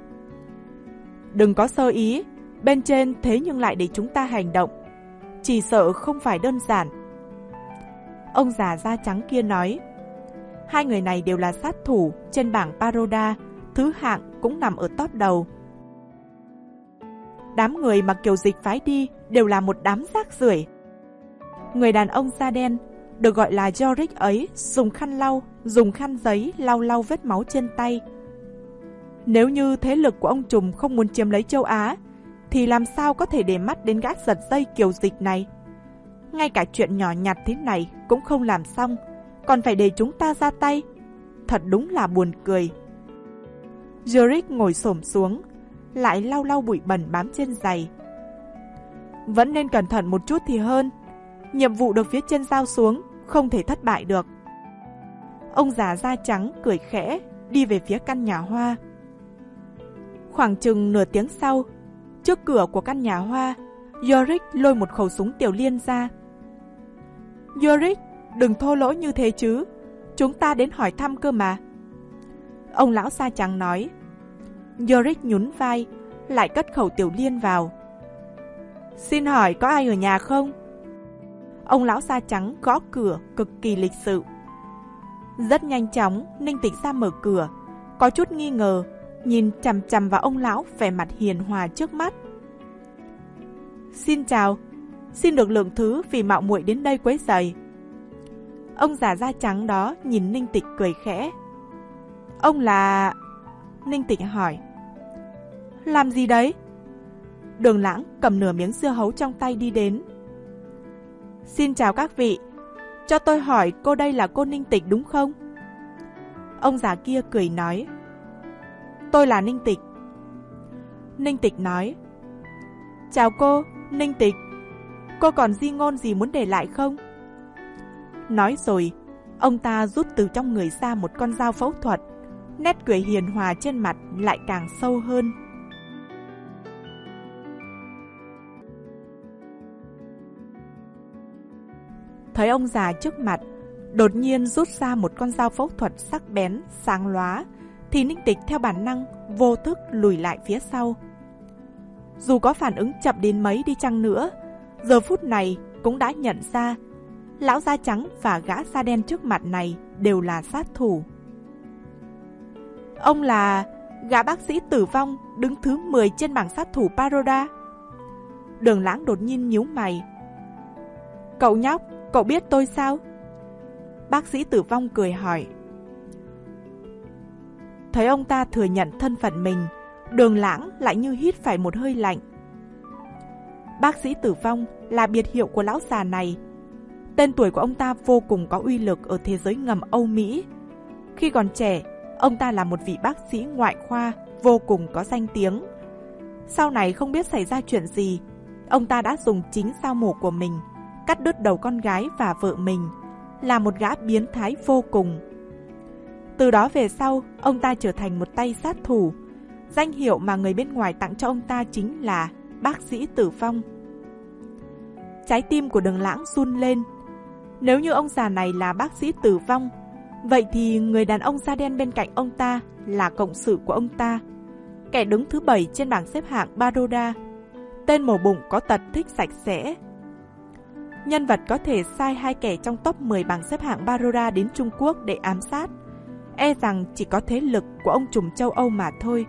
Đừng có sơ ý, bên trên thế nhưng lại để chúng ta hành động, chỉ sợ không phải đơn giản. Ông già da trắng kia nói. Hai người này đều là sát thủ trên bảng Paroda, thứ hạng cũng nằm ở top đầu. Đám người mà Kiều Dịch phái đi đều là một đám rác rưởi. Người đàn ông da đen, được gọi là Yorick ấy, dùng khăn lau, dùng khăn giấy lau lau vết máu trên tay. Nếu như thế lực của ông trùm không muốn chiếm lấy châu Á, thì làm sao có thể để mắt đến gã giật dây Kiều Dịch này? Ngay cả chuyện nhỏ nhặt thế này cũng không làm xong, còn phải để chúng ta ra tay. Thật đúng là buồn cười. Yorick ngồi xổm xuống, lại lau lau bụi bẩn bám trên giày. Vẫn nên cẩn thận một chút thì hơn. Nhiệm vụ được phía trên giao xuống, không thể thất bại được. Ông già da trắng cười khẽ, đi về phía căn nhà hoa. Khoảng chừng nửa tiếng sau, trước cửa của căn nhà hoa, Yorick lôi một khẩu súng tiểu liên ra. Yorick, đừng thô lỗ như thế chứ, chúng ta đến hỏi thăm cơ mà. Ông lão da trắng nói. Yorick nhún vai, lại cất khẩu tiểu liên vào. Xin hỏi có ai ở nhà không? Ông lão da trắng gõ cửa cực kỳ lịch sự. Rất nhanh chóng, Ninh Tịch ra mở cửa, có chút nghi ngờ, nhìn chằm chằm vào ông lão vẻ mặt hiền hòa trước mắt. Xin chào, xin được lượng thứ vì mạo muội đến đây quấy rầy. Ông già da trắng đó nhìn Ninh Tịch cười khẽ. Ông là... Ninh Tịch hỏi. Làm gì đấy? Đường Lãng cầm nửa miếng dưa hấu trong tay đi đến. Xin chào các vị, cho tôi hỏi cô đây là cô Ninh Tịch đúng không? Ông già kia cười nói. Tôi là Ninh Tịch. Ninh Tịch nói. Chào cô, Ninh Tịch. Cô còn di ngôn gì muốn để lại không? Nói rồi, ông ta rút từ trong người ra một con dao phẫu thuật. Nét cười hiền hòa trên mặt lại càng sâu hơn. Thấy ông già trước mặt, đột nhiên rút ra một con dao phẫu thuật sắc bén, sáng lóa, thì Ninh Tịch theo bản năng, vô thức lùi lại phía sau. Dù có phản ứng chậm đến mấy đi chăng nữa, giờ phút này cũng đã nhận ra, lão da trắng và gã da đen trước mặt này đều là sát thủ. Ông là gã bác sĩ tử vong đứng thứ mười trên bảng sát thủ Baroda. Đường Lãng đột nhiên nhíu mày. Cậu nhóc, cậu biết tôi sao? Bác sĩ tử vong cười hỏi. Thấy ông ta thừa nhận thân phận mình, Đường Lãng lại như hít phải một hơi lạnh. Bác sĩ tử vong là biệt hiệu của lão già này. Tên tuổi của ông ta vô cùng có uy lực ở thế giới ngầm Âu Mỹ. Khi còn trẻ, ông ta là một vị bác sĩ ngoại khoa vô cùng có danh tiếng. Sau này không biết xảy ra chuyện gì, ông ta đã dùng chính dao mổ của mình cắt đứt đầu con gái và vợ mình, là một gã biến thái vô cùng. Từ đó về sau, ông ta trở thành một tay sát thủ. Danh hiệu mà người bên ngoài tặng cho ông ta chính là bác sĩ tử vong. Trái tim của Đường Lãng run lên. Nếu như ông già này là bác sĩ tử vong, vậy thì người đàn ông da đen bên cạnh ông ta là cộng sự của ông ta, kẻ đứng thứ bảy trên bảng xếp hạng Baroda, tên mổ bụng có tật thích sạch sẽ. Nhân vật có thể sai hai kẻ trong top mười bảng xếp hạng Baroda đến Trung Quốc để ám sát, e rằng chỉ có thế lực của ông trùm châu Âu mà thôi.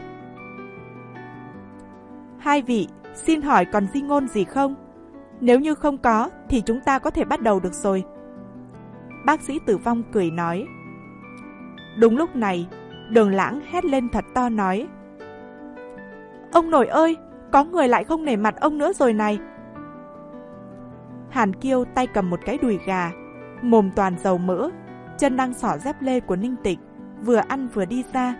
Hai vị, xin hỏi còn di ngôn gì không? Nếu như không có, thì chúng ta có thể bắt đầu được rồi. Bác sĩ tử vong cười nói. Đúng lúc này, Đường Lãng hét lên thật to nói. Ông nội ơi, có người lại không nể mặt ông nữa rồi này. Hàn Kiêu tay cầm một cái đùi gà, mồm toàn dầu mỡ, chân đang xỏ dép lê của Ninh Tịch, vừa ăn vừa đi ra.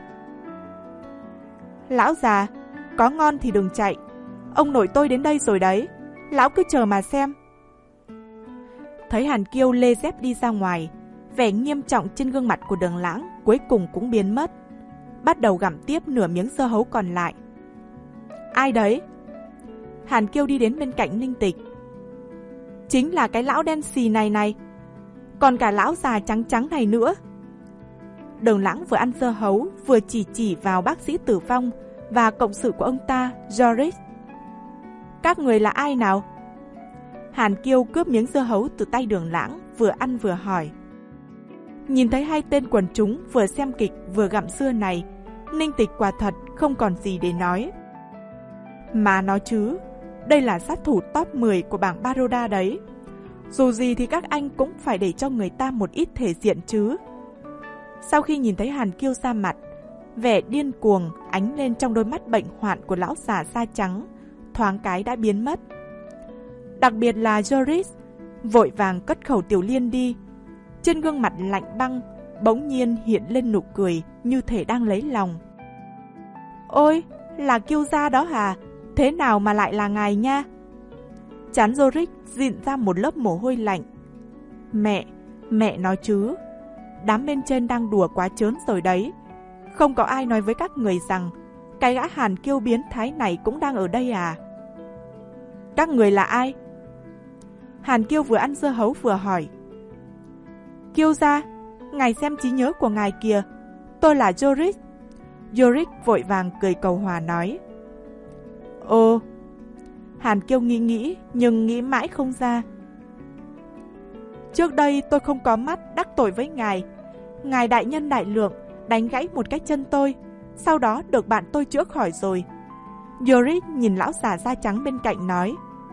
Lão già, có ngon thì đừng chạy, ông nội tôi đến đây rồi đấy, lão cứ chờ mà xem. Thấy Hàn Kiêu lê dép đi ra ngoài, vẻ nghiêm trọng trên gương mặt của Đường Lãng cuối cùng cũng biến mất, bắt đầu gặm tiếp nửa miếng dưa hấu còn lại. Ai đấy? Hàn Kiêu đi đến bên cạnh Ninh Tịch. Chính là cái lão đen xì này này, còn cả lão già trắng trắng này nữa. Đường Lãng vừa ăn dưa hấu vừa chỉ chỉ vào bác sĩ tử vong và cộng sự của ông ta, Joris. Các người là ai nào? Hàn Kiêu cướp miếng dưa hấu từ tay Đường Lãng, vừa ăn vừa hỏi. Nhìn thấy hai tên quần chúng vừa xem kịch vừa gặm dưa này, Ninh Tịch quả thật không còn gì để nói. Mà nói chứ, đây là sát thủ top mười của bảng Baroda đấy. Dù gì thì các anh cũng phải để cho người ta một ít thể diện chứ. Sau khi nhìn thấy Hàn Kiêu ra mặt, vẻ điên cuồng ánh lên trong đôi mắt bệnh hoạn của lão già da trắng, thoáng cái đã biến mất. Đặc biệt là Joris, vội vàng cất khẩu tiểu liên đi. Trên gương mặt lạnh băng, bỗng nhiên hiện lên nụ cười như thể đang lấy lòng. Ôi, là Kiêu gia đó hả? Thế nào mà lại là ngài nha? trán Yorick dịn ra một lớp mồ hôi lạnh. Mẹ, mẹ nói chứ, đám bên trên đang đùa quá trớn rồi đấy. Không có ai nói với các người rằng cái gã Hàn Kiêu biến thái này cũng đang ở đây à? Các người là ai? Hàn Kiêu vừa ăn dưa hấu vừa hỏi. Kiêu gia, ngài xem trí nhớ của ngài kìa, tôi là Yorick. Yorick vội vàng cười cầu hòa nói. Ồ. Hàn Kiêu nghĩ nghĩ nhưng nghĩ mãi không ra. Trước đây tôi không có mắt đắc tội với ngài. Ngài đại nhân đại lượng đánh gãy một cái chân tôi, sau đó được bạn tôi chữa khỏi rồi. Yorick nhìn lão già da trắng bên cạnh nói.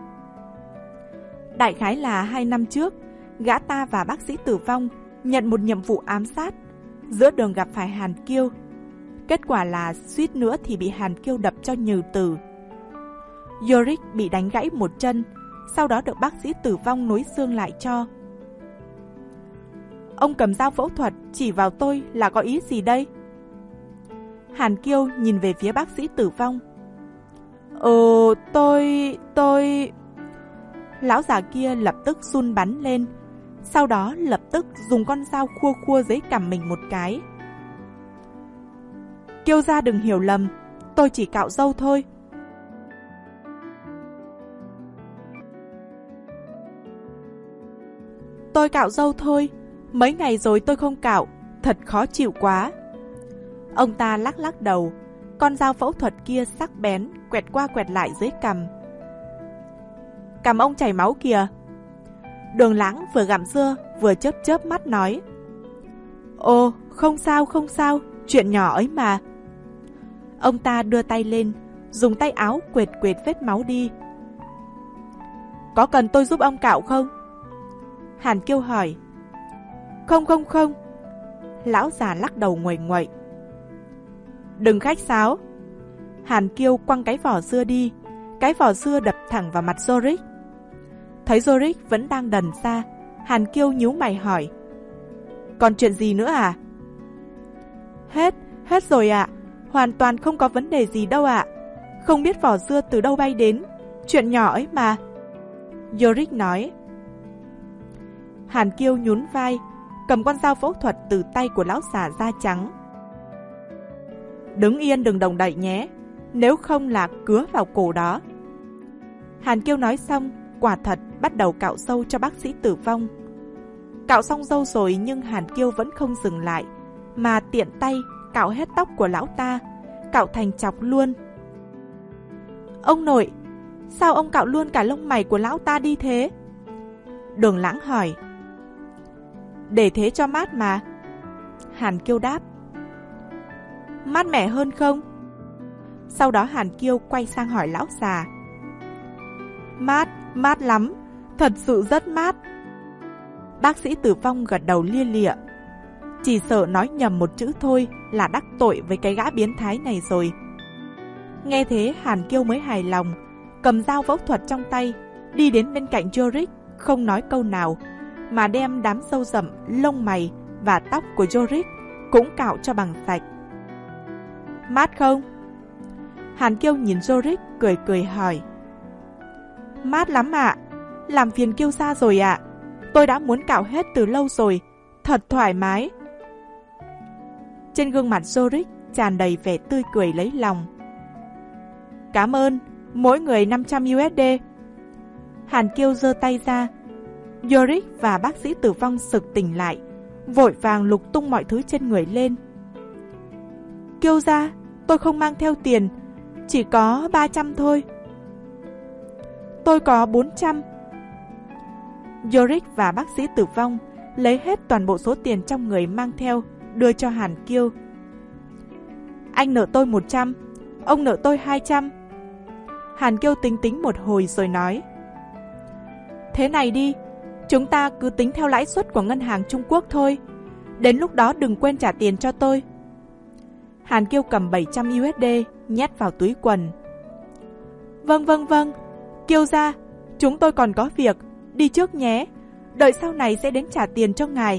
Đại khái là hai năm trước, gã ta và bác sĩ Tử Vong nhận một nhiệm vụ ám sát. Giữa đường gặp phải Hàn Kiêu. Kết quả là suýt nữa thì bị Hàn Kiêu đập cho nhừ tử. Yorick bị đánh gãy một chân, sau đó được bác sĩ Tử Vong nối xương lại cho. Ông cầm dao phẫu thuật chỉ vào tôi là có ý gì đây? Hàn Kiêu nhìn về phía bác sĩ Tử Vong. Ờ, tôi... tôi... Lão già kia lập tức run bắn lên, sau đó lập tức dùng con dao khua khua dưới cằm mình một cái. Kiêu gia đừng hiểu lầm, tôi chỉ cạo râu thôi. Tôi cạo râu thôi, mấy ngày rồi tôi không cạo, thật khó chịu quá. Ông ta lắc lắc đầu, con dao phẫu thuật kia sắc bén, quẹt qua quẹt lại dưới cằm. Cằm ông chảy máu kìa. Đường Lãng vừa gặm dưa, vừa chớp chớp mắt nói. Ồ, không sao, không sao, chuyện nhỏ ấy mà. Ông ta đưa tay lên, dùng tay áo quệt quệt vết máu đi. Có cần tôi giúp ông cạo không? Hàn Kiêu hỏi. Không không không. Lão già lắc đầu nguầy nguậy. Đừng khách sáo. Hàn Kiêu quăng cái vỏ dưa đi. Cái vỏ dưa đập thẳng vào mặt Yorick. Thấy Yorick vẫn đang đần ra, Hàn Kiêu nhíu mày hỏi. Còn chuyện gì nữa à? Hết, hết rồi ạ. À. Hoàn toàn không có vấn đề gì đâu ạ. À. Không biết vỏ dưa từ đâu bay đến. Chuyện nhỏ ấy mà. Yorick nói. Hàn Kiêu nhún vai, cầm con dao phẫu thuật từ tay của lão già da trắng. Đứng yên đừng động đậy nhé, nếu không là cứa vào cổ đó. Hàn Kiêu nói xong, quả thật bắt đầu cạo râu cho bác sĩ Tử Vong. Cạo xong râu rồi nhưng Hàn Kiêu vẫn không dừng lại, mà tiện tay cạo hết tóc của lão ta, cạo thành chọc luôn. Ông nội, sao ông cạo luôn cả lông mày của lão ta đi thế? Đường Lãng hỏi. Để thế cho mát mà. Hàn Kiêu đáp. Mát mẻ hơn không? Sau đó Hàn Kiêu quay sang hỏi lão già. Mát, mát lắm, thật sự rất mát. Bác sĩ Tử Vong gật đầu lia lịa. Chỉ sợ nói nhầm một chữ thôi là đắc tội với cái gã biến thái này rồi. Nghe thế Hàn Kiêu mới hài lòng, cầm dao phẫu thuật trong tay, đi đến bên cạnh Yorick, không nói câu nào, mà đem đám râu rậm, lông mày và tóc của Yorick cũng cạo cho bằng sạch. Mát không? Hàn Kiêu nhìn Yorick cười cười hỏi. Mát lắm ạ. Làm phiền Kiêu gia rồi ạ. Tôi đã muốn cạo hết từ lâu rồi. Thật thoải mái. Trên gương mặt Yorick tràn đầy vẻ tươi cười lấy lòng. Cảm ơn, mỗi người năm trăm u ét đê. Hàn Kiêu giơ tay ra. Yorick và bác sĩ Tử Vong sực tỉnh lại, vội vàng lục tung mọi thứ trên người lên. Kiêu gia, tôi không mang theo tiền, chỉ có ba trăm thôi. Tôi có bốn trăm. Yorick và bác sĩ Tử Vong lấy hết toàn bộ số tiền trong người mang theo, đưa cho Hàn Kiêu. Anh nợ tôi một trăm, ông nợ tôi hai trăm. Hàn Kiêu tính tính một hồi rồi nói. Thế này đi, chúng ta cứ tính theo lãi suất của ngân hàng Trung Quốc thôi. Đến lúc đó đừng quên trả tiền cho tôi. Hàn Kiêu cầm bảy trăm u ét đê nhét vào túi quần. Vâng vâng vâng, Kiêu gia, chúng tôi còn có việc, đi trước nhé, đợi sau này sẽ đến trả tiền cho ngài.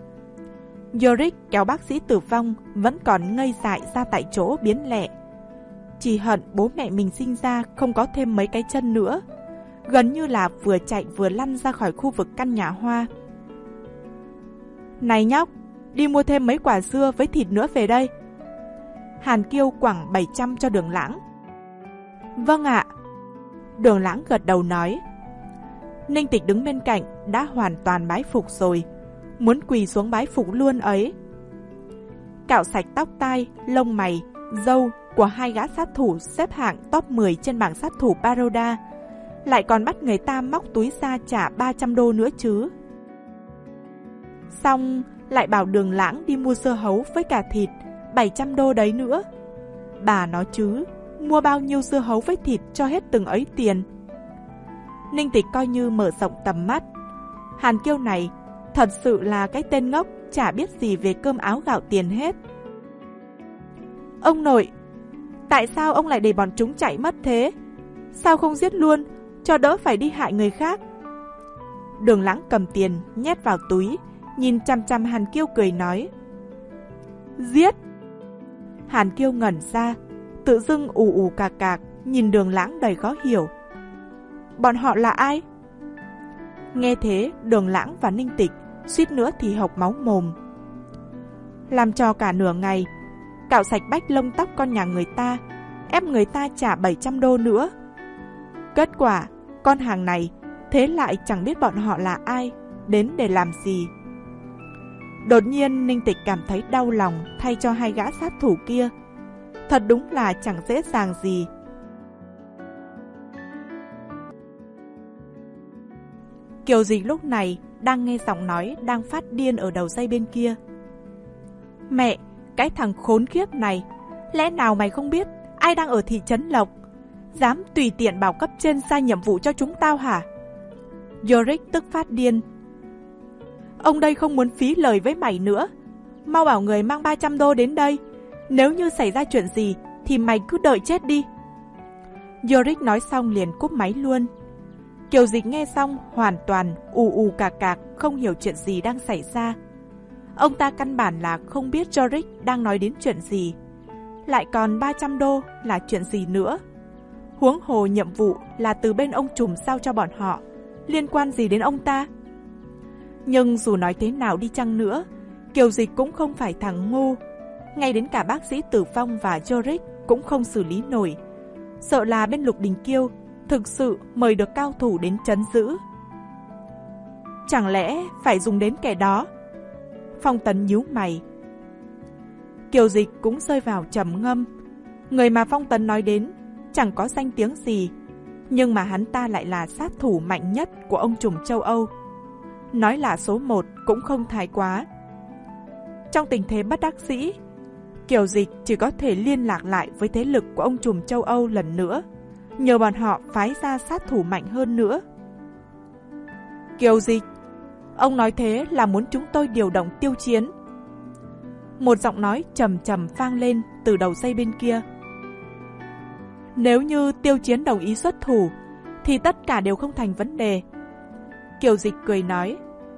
Yorick kéo bác sĩ Tử Vong vẫn còn ngây dại ra tại chỗ biến lẹ. Chỉ hận bố mẹ mình sinh ra không có thêm mấy cái chân nữa. gần như là vừa chạy vừa lăn ra khỏi khu vực căn nhà hoa. Này nhóc, đi mua thêm mấy quả dưa với thịt nữa về đây. Hàn Kiêu quẳng bảy trăm cho Đường Lãng. Vâng ạ. Đường Lãng gật đầu nói. Ninh Tịch đứng bên cạnh đã hoàn toàn bái phục rồi, muốn quỳ xuống bái phục luôn ấy. Cạo sạch tóc tai, lông mày, râu của hai gã sát thủ xếp hạng top mười trên bảng sát thủ Baroda, lại còn bắt người ta móc túi ra trả ba trăm đô nữa chứ. Xong lại bảo Đường Lãng đi mua dưa hấu với cả thịt, bảy trăm đô đấy nữa. Bà nói chứ, mua bao nhiêu dưa hấu với thịt cho hết từng ấy tiền. Ninh Tịch coi như mở rộng tầm mắt. Hàn Kiêu này thật sự là cái tên ngốc, chả biết gì về cơm áo gạo tiền hết. Ông nội, tại sao ông lại để bọn chúng chạy mất thế? Sao không giết luôn, cho đỡ phải đi hại người khác? Đường Lãng cầm tiền nhét vào túi, nhìn chăm chăm Hàn Kiêu cười nói. Giết! Hàn Kiêu ngẩn ra, tự dưng ù ù cạc cạc, nhìn Đường Lãng đầy khó hiểu. Bọn họ là ai? Nghe thế, Đường Lãng và Ninh Tịch suýt nữa thì hộc máu mồm. Làm cho cả nửa ngày, cạo sạch bách lông tóc con nhà người ta, ép người ta trả bảy trăm đô nữa. Kết quả, con hàng này thế lại chẳng biết bọn họ là ai, đến để làm gì. Đột nhiên Ninh Tịch cảm thấy đau lòng thay cho hai gã sát thủ kia. Thật đúng là chẳng dễ dàng gì. Kiều Dịch lúc này đang nghe giọng nói đang phát điên ở đầu dây bên kia. Mẹ, cái thằng khốn kiếp này, lẽ nào mày không biết ai đang ở thị trấn Lộc, dám tùy tiện bảo cấp trên sai nhiệm vụ cho chúng tao hả? Yorick tức phát điên. Ông đây không muốn phí lời với mày nữa, mau bảo người mang ba trăm đô đến đây. Nếu như xảy ra chuyện gì thì mày cứ đợi chết đi. Yorick nói xong liền cúp máy luôn. Kiều Dịch nghe xong hoàn toàn ù ù cạc cạc, không hiểu chuyện gì đang xảy ra. Ông ta căn bản là không biết Yorick đang nói đến chuyện gì. Lại còn ba trăm đô là chuyện gì nữa? Huống hồ nhiệm vụ là từ bên ông trùm giao cho bọn họ, liên quan gì đến ông ta? Nhưng dù nói thế nào đi chăng nữa, Kiều Dịch cũng không phải thằng ngu. Ngay đến cả bác sĩ Tử Phong và Yorick cũng không xử lý nổi. Sợ là bên Lục Đình Kiêu thực sự mời được cao thủ đến trấn giữ. Chẳng lẽ phải dùng đến kẻ đó? Phong Tấn nhíu mày. Kiều Dịch cũng rơi vào trầm ngâm. Người mà Phong Tấn nói đến chẳng có danh tiếng gì, nhưng mà hắn ta lại là sát thủ mạnh nhất của ông trùm châu Âu. Nói là số một cũng không thái quá. Trong tình thế bất đắc dĩ, Kiều Dịch chỉ có thể liên lạc lại với thế lực của ông trùm châu Âu lần nữa, nhờ bọn họ phái ra sát thủ mạnh hơn nữa. Kiều Dịch, ông nói thế là muốn chúng tôi điều động Tiêu Chiến. Một giọng nói trầm trầm vang lên từ đầu dây bên kia. Nếu như Tiêu Chiến đồng ý xuất thủ, thì tất cả đều không thành vấn đề. Kiều Dịch cười nói.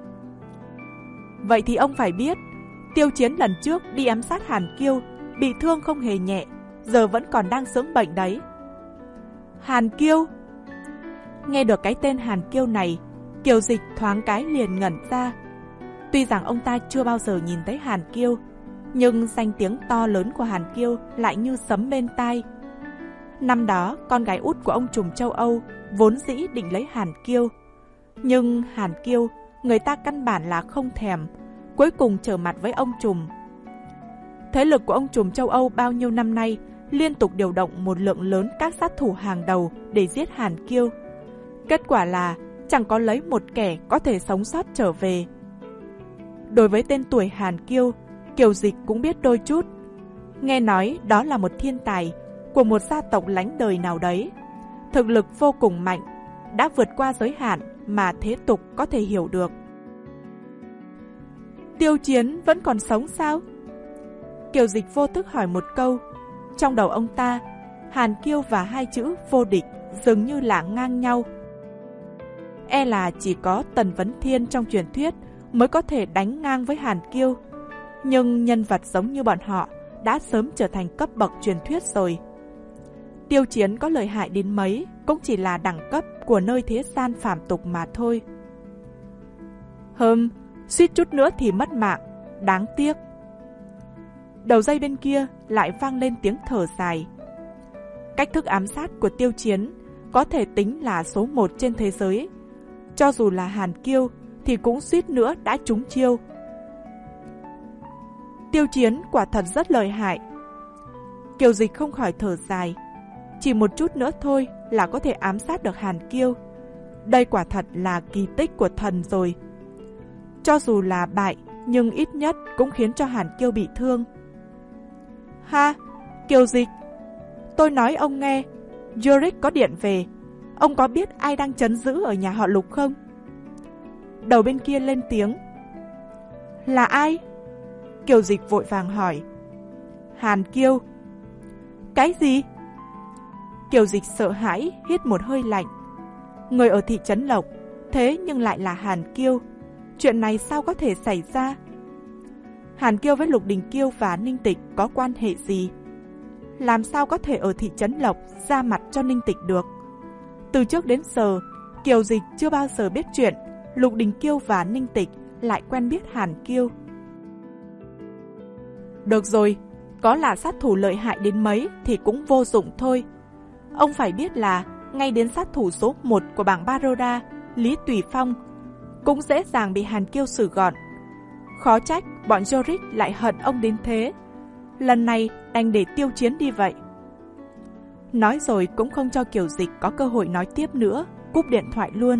Vậy thì ông phải biết, Tiêu Chiến lần trước đi ám sát Hàn Kiêu, bị thương không hề nhẹ, giờ vẫn còn đang dưỡng bệnh đấy. Hàn Kiêu? Nghe được cái tên Hàn Kiêu này, Kiều Dịch thoáng cái liền ngẩn ra. Tuy rằng ông ta chưa bao giờ nhìn thấy Hàn Kiêu, nhưng danh tiếng to lớn của Hàn Kiêu lại như sấm bên tai. Năm đó, con gái út của ông trùm châu Âu vốn dĩ định lấy Hàn Kiêu. Nhưng Hàn Kiêu, người ta căn bản là không thèm, cuối cùng trở mặt với ông trùm. Thế lực của ông trùm châu Âu bao nhiêu năm nay liên tục điều động một lượng lớn các sát thủ hàng đầu để giết Hàn Kiêu. Kết quả là chẳng có lấy một kẻ có thể sống sót trở về. Đối với tên tuổi Hàn Kiêu, Kiều Dịch cũng biết đôi chút. Nghe nói đó là một thiên tài của một gia tộc lánh đời nào đấy. Thực lực vô cùng mạnh, đã vượt qua giới hạn mà thế tục có thể hiểu được. Tiêu Chiến vẫn còn sống sao? Kiều Dịch vô thức hỏi một câu. Trong đầu ông ta, Hàn Kiêu và hai chữ vô địch dường như là ngang nhau. E là chỉ có Tần Vấn Thiên trong truyền thuyết mới có thể đánh ngang với Hàn Kiêu. Nhưng nhân vật giống như bọn họ đã sớm trở thành cấp bậc truyền thuyết rồi. Tiêu Chiến có lợi hại đến mấy cũng chỉ là đẳng cấp của nơi thế gian phàm tục mà thôi. Hừm, suýt chút nữa thì mất mạng, đáng tiếc. Đầu dây bên kia lại vang lên tiếng thở dài. Cách thức ám sát của Tiêu Chiến có thể tính là số một trên thế giới. Cho dù là Hàn Kiêu thì cũng suýt nữa đã trúng chiêu. Tiêu Chiến quả thật rất lợi hại. Kiều Dịch không khỏi thở dài. Chỉ một chút nữa thôi là có thể ám sát được Hàn Kiêu. Đây quả thật là kỳ tích của thần rồi. Cho dù là bại, nhưng ít nhất cũng khiến cho Hàn Kiêu bị thương. Ha, Kiều Dịch, tôi nói ông nghe, Yorick có điện về. Ông có biết ai đang trấn giữ ở nhà họ Lục không? Đầu bên kia lên tiếng. Là ai? Kiều Dịch vội vàng hỏi. Hàn Kiêu. Cái gì? Kiều Dịch sợ hãi, hít một hơi lạnh. Người ở thị trấn Lộc, thế nhưng lại là Hàn Kiêu. Chuyện này sao có thể xảy ra? Hàn Kiêu với Lục Đình Kiêu và Ninh Tịch có quan hệ gì? Làm sao có thể ở thị trấn Lộc ra mặt cho Ninh Tịch được? Từ trước đến giờ, Kiều Dịch chưa bao giờ biết chuyện Lục Đình Kiêu và Ninh Tịch lại quen biết Hàn Kiêu. Được rồi, có là sát thủ lợi hại đến mấy thì cũng vô dụng thôi. Ông phải biết là ngay đến sát thủ số một của bảng Baroda, Lý Tùy Phong, cũng dễ dàng bị Hàn Kiêu xử gọn. Khó trách bọn Yorick lại hận ông đến thế. Lần này đành để Tiêu Chiến đi vậy. Nói rồi cũng không cho Kiều Dịch có cơ hội nói tiếp nữa, cúp điện thoại luôn.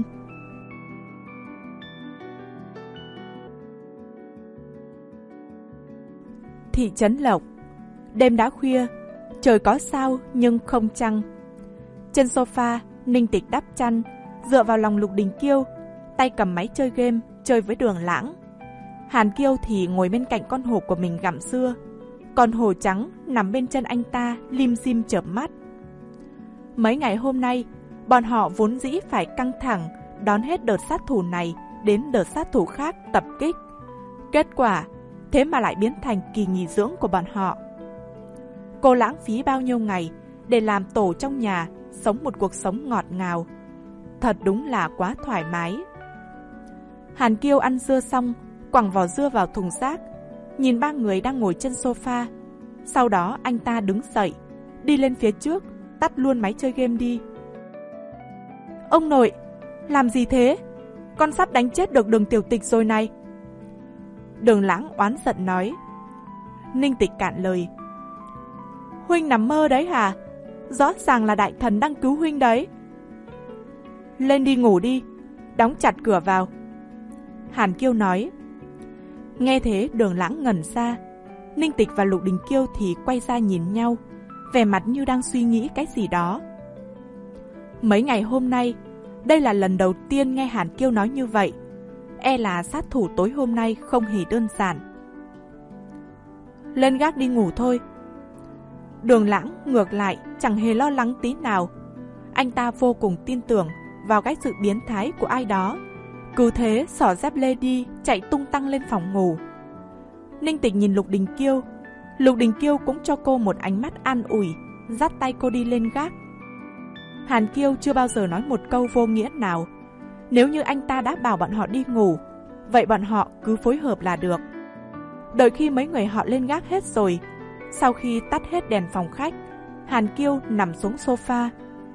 Thị trấn Lộc. Đêm đã khuya, trời có sao nhưng không trăng. Trên sofa, Ninh Tịch đắp chăn, dựa vào lòng Lục Đình Kiêu, tay cầm máy chơi game, chơi với Đường Lãng. Hàn Kiêu thì ngồi bên cạnh con hổ của mình gặm dưa, còn hổ trắng nằm bên chân anh ta lim dim chợp mắt. Mấy ngày hôm nay, bọn họ vốn dĩ phải căng thẳng đón hết đợt sát thủ này đến đợt sát thủ khác tập kích. Kết quả, thế mà lại biến thành kỳ nghỉ dưỡng của bọn họ. Cô lãng phí bao nhiêu ngày để làm tổ trong nhà, sống một cuộc sống ngọt ngào. Thật đúng là quá thoải mái. Hàn Kiêu ăn dưa xong, quẳng vỏ dưa vào thùng rác, nhìn ba người đang ngồi trên sofa. Sau đó anh ta đứng dậy, đi lên phía trước, tắt luôn máy chơi game đi. Ông nội, làm gì thế? Con sắp đánh chết được Đường Tiểu Tịch rồi này. Đường Lãng oán giận nói. Ninh Tịch cạn lời. Huynh nằm mơ đấy hả? Rõ ràng là đại thần đang cứu huynh đấy. Lên đi ngủ đi, đóng chặt cửa vào. Hàn Kiêu nói. Nghe thế Đường Lãng ngẩn ra. Ninh Tịch và Lục Đình Kiêu thì quay ra nhìn nhau, vẻ mặt như đang suy nghĩ cái gì đó. Mấy ngày hôm nay, đây là lần đầu tiên nghe Hàn Kiêu nói như vậy. E là sát thủ tối hôm nay không hề đơn giản. Lên gác đi ngủ thôi. Đường Lãng ngược lại chẳng hề lo lắng tí nào. Anh ta vô cùng tin tưởng vào cái sự biến thái của ai đó. Cứ thế xỏ dép lê đi, chạy tung tăng lên phòng ngủ. Ninh Tịch nhìn Lục Đình Kiêu. Lục Đình Kiêu cũng cho cô một ánh mắt an ủi, dắt tay cô đi lên gác. Hàn Kiêu chưa bao giờ nói một câu vô nghĩa nào. Nếu như anh ta đã bảo bọn họ đi ngủ, vậy bọn họ cứ phối hợp là được. Đợi khi mấy người họ lên gác hết rồi, sau khi tắt hết đèn phòng khách, Hàn Kiêu nằm xuống sofa.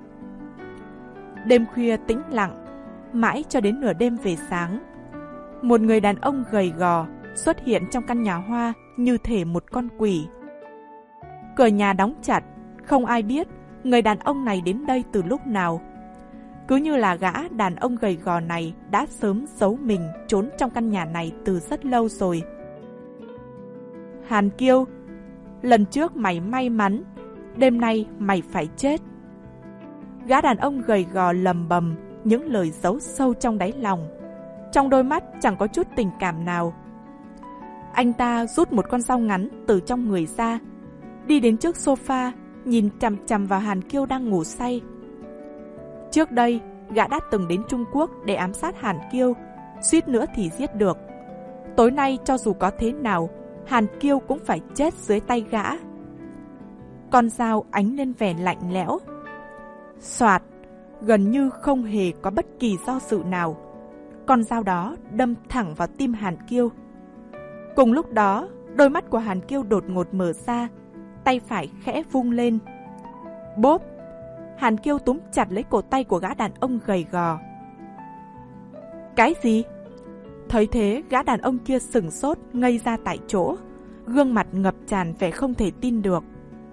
Đêm khuya tĩnh lặng, mãi cho đến nửa đêm về sáng. Một người đàn ông gầy gò xuất hiện trong căn nhà hoa như thể một con quỷ. Cửa nhà đóng chặt, không ai biết người đàn ông này đến đây từ lúc nào. Cứ như là gã đàn ông gầy gò này đã sớm giấu mình trốn trong căn nhà này từ rất lâu rồi. Hàn Kiêu, lần trước mày may mắn, đêm nay mày phải chết. Gã đàn ông gầy gò lầm bầm những lời giấu sâu trong đáy lòng. Trong đôi mắt chẳng có chút tình cảm nào. Anh ta rút một con dao ngắn từ trong người ra, đi đến trước sofa, nhìn chằm chằm vào Hàn Kiêu đang ngủ say. Trước đây, gã đã từng đến Trung Quốc để ám sát Hàn Kiêu, suýt nữa thì giết được. Tối nay cho dù có thế nào, Hàn Kiêu cũng phải chết dưới tay gã. con dao ánh lên vẻ lạnh lẽo. Soạt, gần như không hề có bất kỳ do dự nào, con dao đó đâm thẳng vào tim Hàn Kiêu. Cùng lúc đó, đôi mắt của Hàn Kiêu đột ngột mở ra, tay phải khẽ vung lên. Bốp! Hàn Kiêu túm chặt lấy cổ tay của gã đàn ông gầy gò. Cái gì? Thấy thế, gã đàn ông kia sửng sốt, ngây ra tại chỗ, gương mặt ngập tràn vẻ không thể tin được.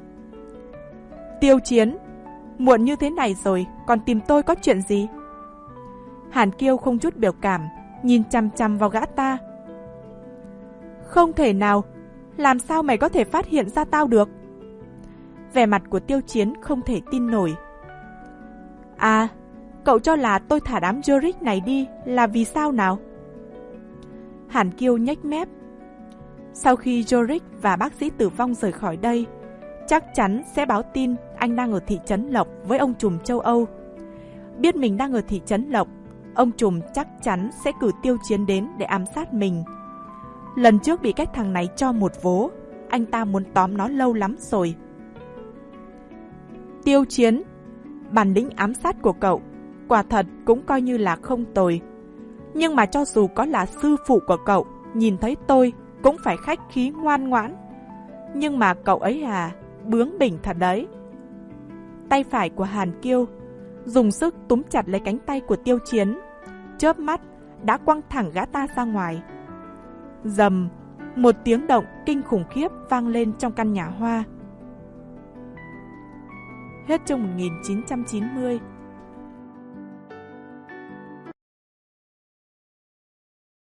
Tiêu Chiến, muộn như thế này rồi, còn tìm tôi có chuyện gì? Hàn Kiêu không chút biểu cảm, nhìn chằm chằm vào gã ta. Không thể nào, làm sao mày có thể phát hiện ra tao được? Vẻ mặt của Tiêu Chiến không thể tin nổi. À, cậu cho là tôi thả đám Yorick này đi là vì sao nào? Hàn Kiêu nhếch mép. Sau khi Yorick và bác sĩ tử vong rời khỏi đây, chắc chắn sẽ báo tin anh đang ở thị trấn Lộc với ông trùm châu Âu. Biết mình đang ở thị trấn Lộc, ông trùm chắc chắn sẽ cử Tiêu Chiến đến để ám sát mình. Lần trước bị cái thằng này cho một vố, anh ta muốn tóm nó lâu lắm rồi. Tiêu Chiến, bản lĩnh ám sát của cậu quả thật cũng coi như là không tồi. Nhưng mà cho dù có là sư phụ của cậu, nhìn thấy tôi cũng phải khách khí ngoan ngoãn. Nhưng mà cậu ấy à, bướng bỉnh thật đấy. Tay phải của Hàn Kiêu dùng sức túm chặt lấy cánh tay của Tiêu Chiến, chớp mắt đã quăng thẳng gã ta ra ngoài. Rầm, một tiếng động kinh khủng khiếp vang lên trong căn nhà hoa. Hết chương một nghìn chín trăm chín mươi.